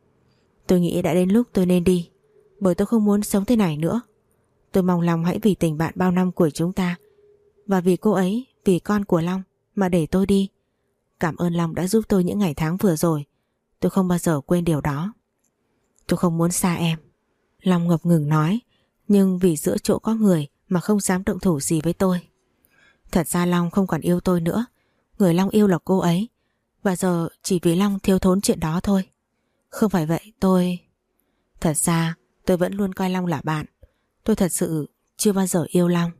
Tôi nghĩ đã đến lúc tôi nên đi, bởi tôi không muốn sống thế này nữa. Tôi mong Long hãy vì tình bạn bao năm của chúng ta, và vì cô ấy, vì con của Long mà để tôi đi. Cảm ơn Long đã giúp tôi những ngày tháng vừa rồi. Tôi không bao giờ quên điều đó. Tôi không muốn xa em. Long ngập ngừng nói, nhưng vì giữa chỗ có người mà không dám động thủ gì với tôi. Thật ra Long không còn yêu tôi nữa. Người Long yêu là cô ấy. Và giờ chỉ vì Long thiếu thốn chuyện đó thôi. Không phải vậy tôi... Thật ra tôi vẫn luôn coi Long là bạn. Tôi thật sự chưa bao giờ yêu Long.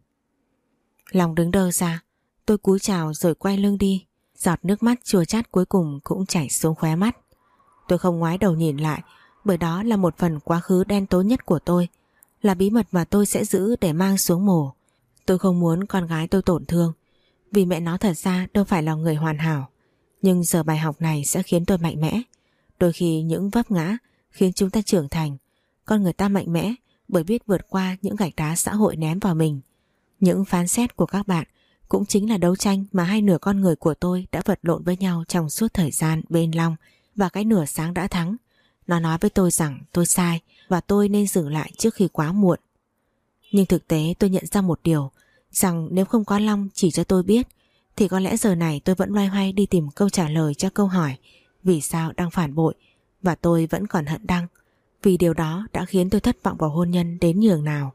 Long đứng đơ ra. Tôi cúi chào rồi quay lưng đi. Giọt nước mắt chua chát cuối cùng cũng chảy xuống khóe mắt. Tôi không ngoái đầu nhìn lại, bởi đó là một phần quá khứ đen tối nhất của tôi, là bí mật mà tôi sẽ giữ để mang xuống mồ. Tôi không muốn con gái tôi tổn thương, vì mẹ nó thật ra đâu phải là người hoàn hảo. Nhưng giờ bài học này sẽ khiến tôi mạnh mẽ. Đôi khi những vấp ngã khiến chúng ta trưởng thành. Con người ta mạnh mẽ bởi biết vượt qua những gạch đá xã hội ném vào mình. Những phán xét của các bạn cũng chính là đấu tranh mà hai nửa con người của tôi đã vật lộn với nhau trong suốt thời gian bên Long, và cái nửa sáng đã thắng. Nó nói với tôi rằng tôi sai và tôi nên dừng lại trước khi quá muộn. Nhưng thực tế tôi nhận ra một điều, rằng nếu không có Long chỉ cho tôi biết, thì có lẽ giờ này tôi vẫn loay hoay đi tìm câu trả lời cho câu hỏi vì sao Đăng phản bội, và tôi vẫn còn hận Đăng, vì điều đó đã khiến tôi thất vọng vào hôn nhân đến nhường nào.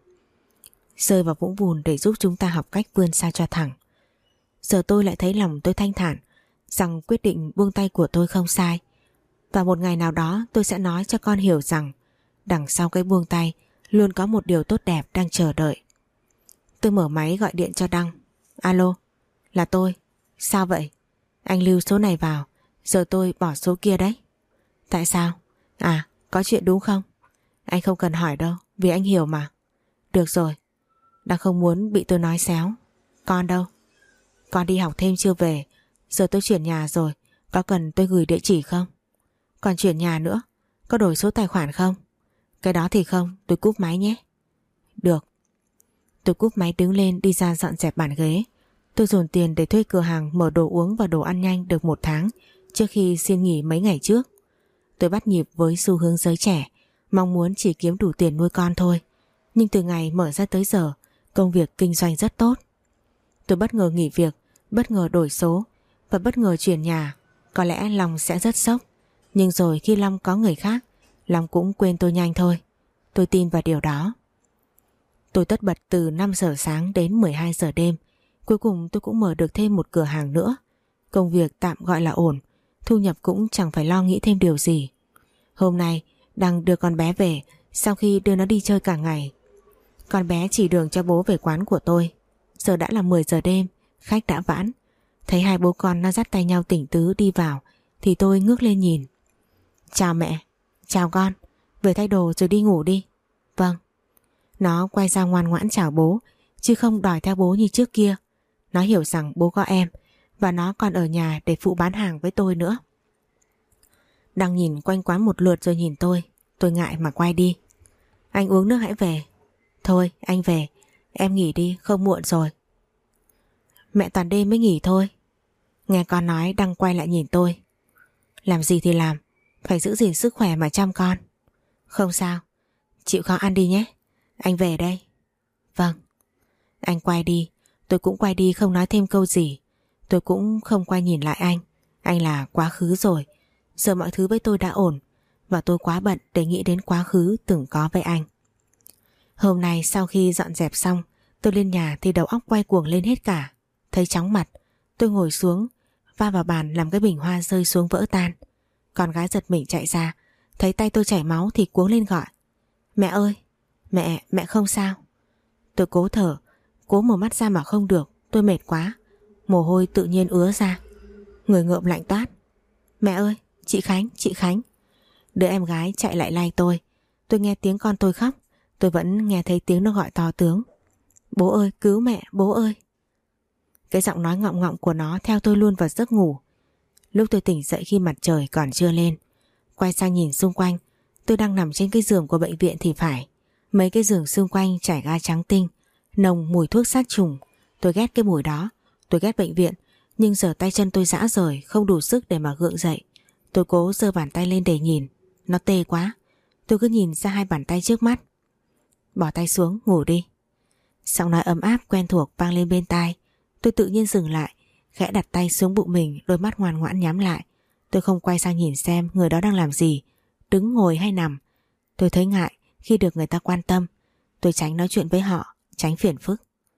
Rơi vào vũng bùn để giúp chúng ta học cách vươn xa cho thẳng. Giờ tôi lại thấy lòng tôi thanh thản, rằng quyết định buông tay của tôi không sai. Và một ngày nào đó tôi sẽ nói cho con hiểu rằng đằng sau cái buông tay luôn có một điều tốt đẹp đang chờ đợi. Tôi mở máy gọi điện cho Đăng. Alo, là tôi. Sao vậy? Anh lưu số này vào, giờ tôi bỏ số kia đấy. Tại sao? À, Có chuyện đúng không? Anh không cần hỏi đâu, vì anh hiểu mà. Được rồi, đang không muốn bị tôi nói xéo. Con đâu? Con đi học thêm chưa về. Giờ tôi chuyển nhà rồi, có cần tôi gửi địa chỉ không? Còn chuyển nhà nữa, có đổi số tài khoản không? Cái đó thì không, tôi cúp máy nhé. Được. Tôi cúp máy đứng lên đi ra dọn dẹp bàn ghế. Tôi dồn tiền để thuê cửa hàng mở đồ uống và đồ ăn nhanh được một tháng trước khi xin nghỉ mấy ngày trước. Tôi bắt nhịp với xu hướng giới trẻ, mong muốn chỉ kiếm đủ tiền nuôi con thôi. Nhưng từ ngày mở ra tới giờ, công việc kinh doanh rất tốt. Tôi bất ngờ nghỉ việc, bất ngờ đổi số và bất ngờ chuyển nhà. Có lẽ Long sẽ rất sốc, nhưng rồi khi Long có người khác, Long cũng quên tôi nhanh thôi. Tôi tin vào điều đó. Tôi tất bật từ năm giờ sáng đến mười hai giờ đêm. Cuối cùng tôi cũng mở được thêm một cửa hàng nữa. Công việc tạm gọi là ổn, thu nhập cũng chẳng phải lo nghĩ thêm điều gì. Hôm nay đang đưa con bé về sau khi đưa nó đi chơi cả ngày. Con bé chỉ đường cho bố về quán của tôi. Giờ đã là mười giờ đêm, khách đã vãn. Thấy hai bố con nó dắt tay nhau tỉnh tứ đi vào thì tôi ngước lên nhìn. Chào mẹ. Chào con. Về thay đồ rồi đi ngủ đi. Vâng. Nó quay ra ngoan ngoãn chào bố, chứ không đòi theo bố như trước kia. Nó hiểu rằng bố có em và nó còn ở nhà để phụ bán hàng với tôi nữa. Đang nhìn quanh quán một lượt rồi nhìn tôi. Tôi ngại mà quay đi. Anh uống nước hãy về. Thôi anh về, em nghỉ đi, không muộn rồi. Mẹ toàn đêm mới nghỉ thôi. Nghe con nói đang quay lại nhìn tôi. Làm gì thì làm, phải giữ gìn sức khỏe mà chăm con. Không sao, chịu khó ăn đi nhé. Anh về đây. Vâng. Anh quay đi, tôi cũng quay đi không nói thêm câu gì. Tôi cũng không quay nhìn lại anh. Anh là quá khứ rồi. Giờ mọi thứ với tôi đã ổn và tôi quá bận để nghĩ đến quá khứ từng có với anh. Hôm nay sau khi dọn dẹp xong, tôi lên nhà thì đầu óc quay cuồng lên hết cả. Thấy chóng mặt, tôi ngồi xuống, va vào bàn làm cái bình hoa rơi xuống vỡ tan. Con gái giật mình chạy ra, thấy tay tôi chảy máu thì cuống lên gọi. Mẹ ơi, mẹ, mẹ không sao. Tôi cố thở, cố mở mắt ra mà không được, tôi mệt quá. Mồ hôi tự nhiên ứa ra, người ngợm lạnh toát. Mẹ ơi, chị Khánh, chị Khánh. Đứa em gái chạy lại lay tôi. Tôi nghe tiếng con tôi khóc, tôi vẫn nghe thấy tiếng nó gọi to tướng. Bố ơi, cứu mẹ, bố ơi. Cái giọng nói ngọng ngọng của nó theo tôi luôn vào giấc ngủ. Lúc tôi tỉnh dậy khi mặt trời còn chưa lên, quay sang nhìn xung quanh, tôi đang nằm trên cái giường của bệnh viện thì phải. Mấy cái giường xung quanh trải ga trắng tinh, nồng mùi thuốc sát trùng. Tôi ghét cái mùi đó, tôi ghét bệnh viện. Nhưng giờ tay chân tôi rã rời, không đủ sức để mà gượng dậy. Tôi cố giơ bàn tay lên để nhìn, nó tê quá. Tôi cứ nhìn ra hai bàn tay trước mắt. Bỏ tay xuống, ngủ đi. Giọng nói ấm áp quen thuộc vang lên bên tai. Tôi tự nhiên dừng lại, khẽ đặt tay xuống bụng mình, đôi mắt ngoan ngoãn nhắm lại. Tôi không quay sang nhìn xem người đó đang làm gì, đứng ngồi hay nằm. Tôi thấy ngại khi được người ta quan tâm. Tôi tránh nói chuyện với họ, tránh phiền phức.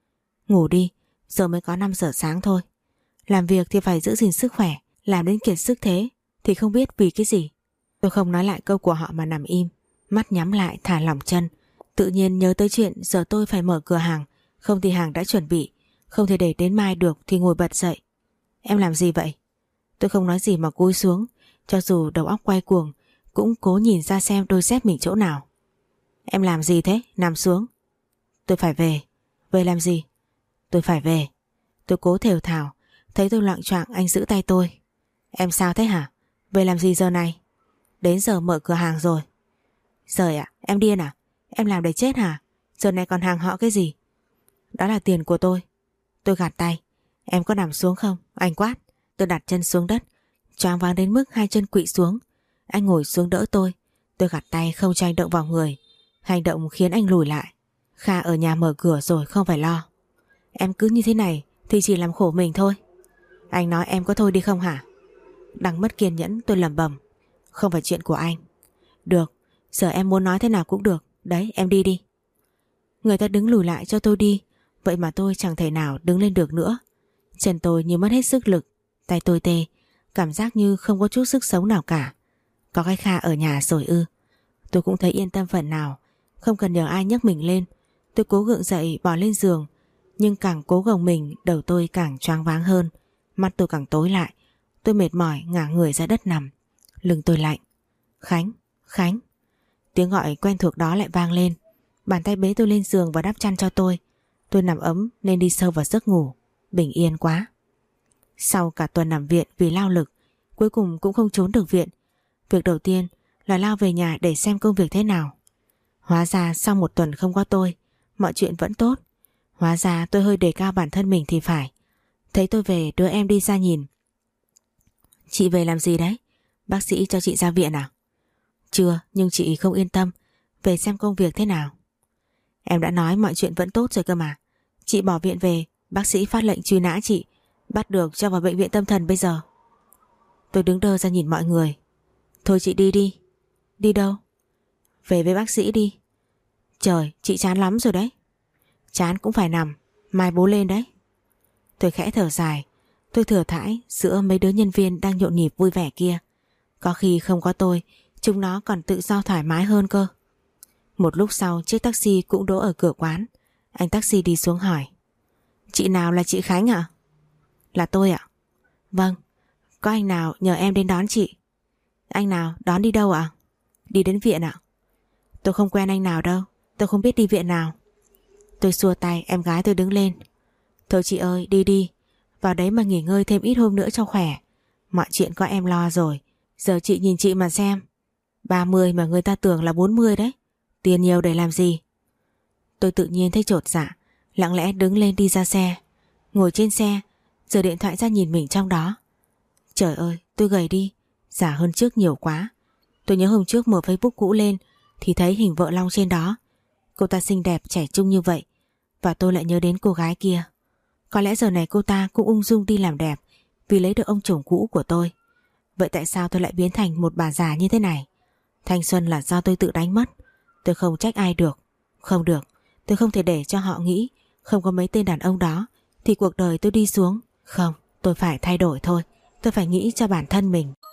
Ngủ đi, giờ mới có năm giờ sáng thôi. Làm việc thì phải giữ gìn sức khỏe, làm đến kiệt sức thế thì không biết vì cái gì. Tôi không nói lại câu của họ mà nằm im, mắt nhắm lại thả lỏng chân. Tự nhiên nhớ tới chuyện giờ tôi phải mở cửa hàng, không thì hàng đã chuẩn bị, không thể để đến mai được thì ngồi bật dậy. Em làm gì vậy? Tôi không nói gì mà cúi xuống, cho dù đầu óc quay cuồng cũng cố nhìn ra xem đôi dép mình chỗ nào. Em làm gì thế? Nằm xuống. Tôi phải về. Về làm gì? Tôi phải về. Tôi cố thều thào. Thấy tôi loạng choạng anh giữ tay tôi. Em sao thế hả? Về làm gì giờ này? Đến giờ mở cửa hàng rồi. Giời ạ, em điên à? Em làm để chết hả? Giờ này còn hàng họ cái gì? Đó là tiền của tôi. Tôi gạt tay. Em có nằm xuống không? Anh quát. Tôi đặt chân xuống đất, choáng váng đến mức hai chân quỵ xuống. Anh ngồi xuống đỡ tôi. Tôi gạt tay không cho anh động vào người. Hành động khiến anh lùi lại. Kha ở nhà mở cửa rồi, không phải lo. Em cứ như thế này thì chỉ làm khổ mình thôi. Anh nói em có thôi đi không hả? Đang mất kiên nhẫn tôi lẩm bẩm. Không phải chuyện của anh. Được, giờ em muốn nói thế nào cũng được. Đấy, em đi đi. Người ta đứng lùi lại cho tôi đi. Vậy mà tôi chẳng thể nào đứng lên được nữa. Chân tôi như mất hết sức lực. Tay tôi tê, cảm giác như không có chút sức sống nào cả. Có cái Kha ở nhà rồi ư? Tôi cũng thấy yên tâm phần nào. Không cần nhờ ai nhấc mình lên. Tôi cố gượng dậy bỏ lên giường. Nhưng càng cố gồng mình, đầu tôi càng choáng váng hơn. Mắt tôi càng tối lại. Tôi mệt mỏi ngả người ra đất nằm. Lưng tôi lạnh. Khánh, Khánh. Tiếng gọi quen thuộc đó lại vang lên. Bàn tay bế tôi lên giường và đắp chăn cho tôi. Tôi nằm ấm nên đi sâu vào giấc ngủ. Bình yên quá. Sau cả tuần nằm viện vì lao lực, cuối cùng cũng không trốn được viện. Việc đầu tiên là lao về nhà để xem công việc thế nào. Hóa ra sau một tuần không có tôi, mọi chuyện vẫn tốt. Hóa ra tôi hơi đề cao bản thân mình thì phải. Thấy tôi về, đứa em đi ra nhìn. Chị về làm gì đấy? Bác sĩ cho chị ra viện à? Chưa, nhưng chị không yên tâm. Về xem công việc thế nào. Em đã nói mọi chuyện vẫn tốt rồi cơ mà. Chị bỏ viện về, bác sĩ phát lệnh truy nã chị, bắt được cho vào bệnh viện tâm thần bây giờ. Tôi đứng đơ ra nhìn mọi người. Thôi chị đi đi. Đi đâu? Về với bác sĩ đi. Trời, chị chán lắm rồi đấy. Chán cũng phải nằm, mai bố lên đấy. Tôi khẽ thở dài. Tôi thừa thãi giữa mấy đứa nhân viên đang nhộn nhịp vui vẻ kia. Có khi không có tôi, chúng nó còn tự do thoải mái hơn cơ. Một lúc sau chiếc taxi cũng đỗ ở cửa quán. Anh taxi đi xuống hỏi. Chị nào là chị Khánh ạ? Là tôi ạ. Vâng, có anh nào nhờ em đến đón chị? Anh nào đón đi đâu ạ? Đi đến viện ạ. Tôi không quen anh nào đâu, tôi không biết đi viện nào. Tôi xua tay, em gái tôi đứng lên. Thôi chị ơi, đi đi. Vào đấy mà nghỉ ngơi thêm ít hôm nữa cho khỏe. Mọi chuyện có em lo rồi. Giờ chị nhìn chị mà xem. ba mươi mà người ta tưởng là bốn mươi đấy. Tiền nhiều để làm gì? Tôi tự nhiên thấy chột dạ, lặng lẽ đứng lên đi ra xe. Ngồi trên xe, giơ điện thoại ra nhìn mình trong đó. Trời ơi, tôi gầy đi, già hơn trước nhiều quá. Tôi nhớ hôm trước mở Facebook cũ lên thì thấy hình vợ Long trên đó. Cô ta xinh đẹp trẻ trung như vậy, và tôi lại nhớ đến cô gái kia. Có lẽ giờ này cô ta cũng ung dung đi làm đẹp vì lấy được ông chồng cũ của tôi. Vậy tại sao tôi lại biến thành một bà già như thế này? Thanh xuân là do tôi tự đánh mất. Tôi không trách ai được. Không được, tôi không thể để cho họ nghĩ không có mấy tên đàn ông đó thì cuộc đời tôi đi xuống. Không, tôi phải thay đổi thôi. Tôi phải nghĩ cho bản thân mình.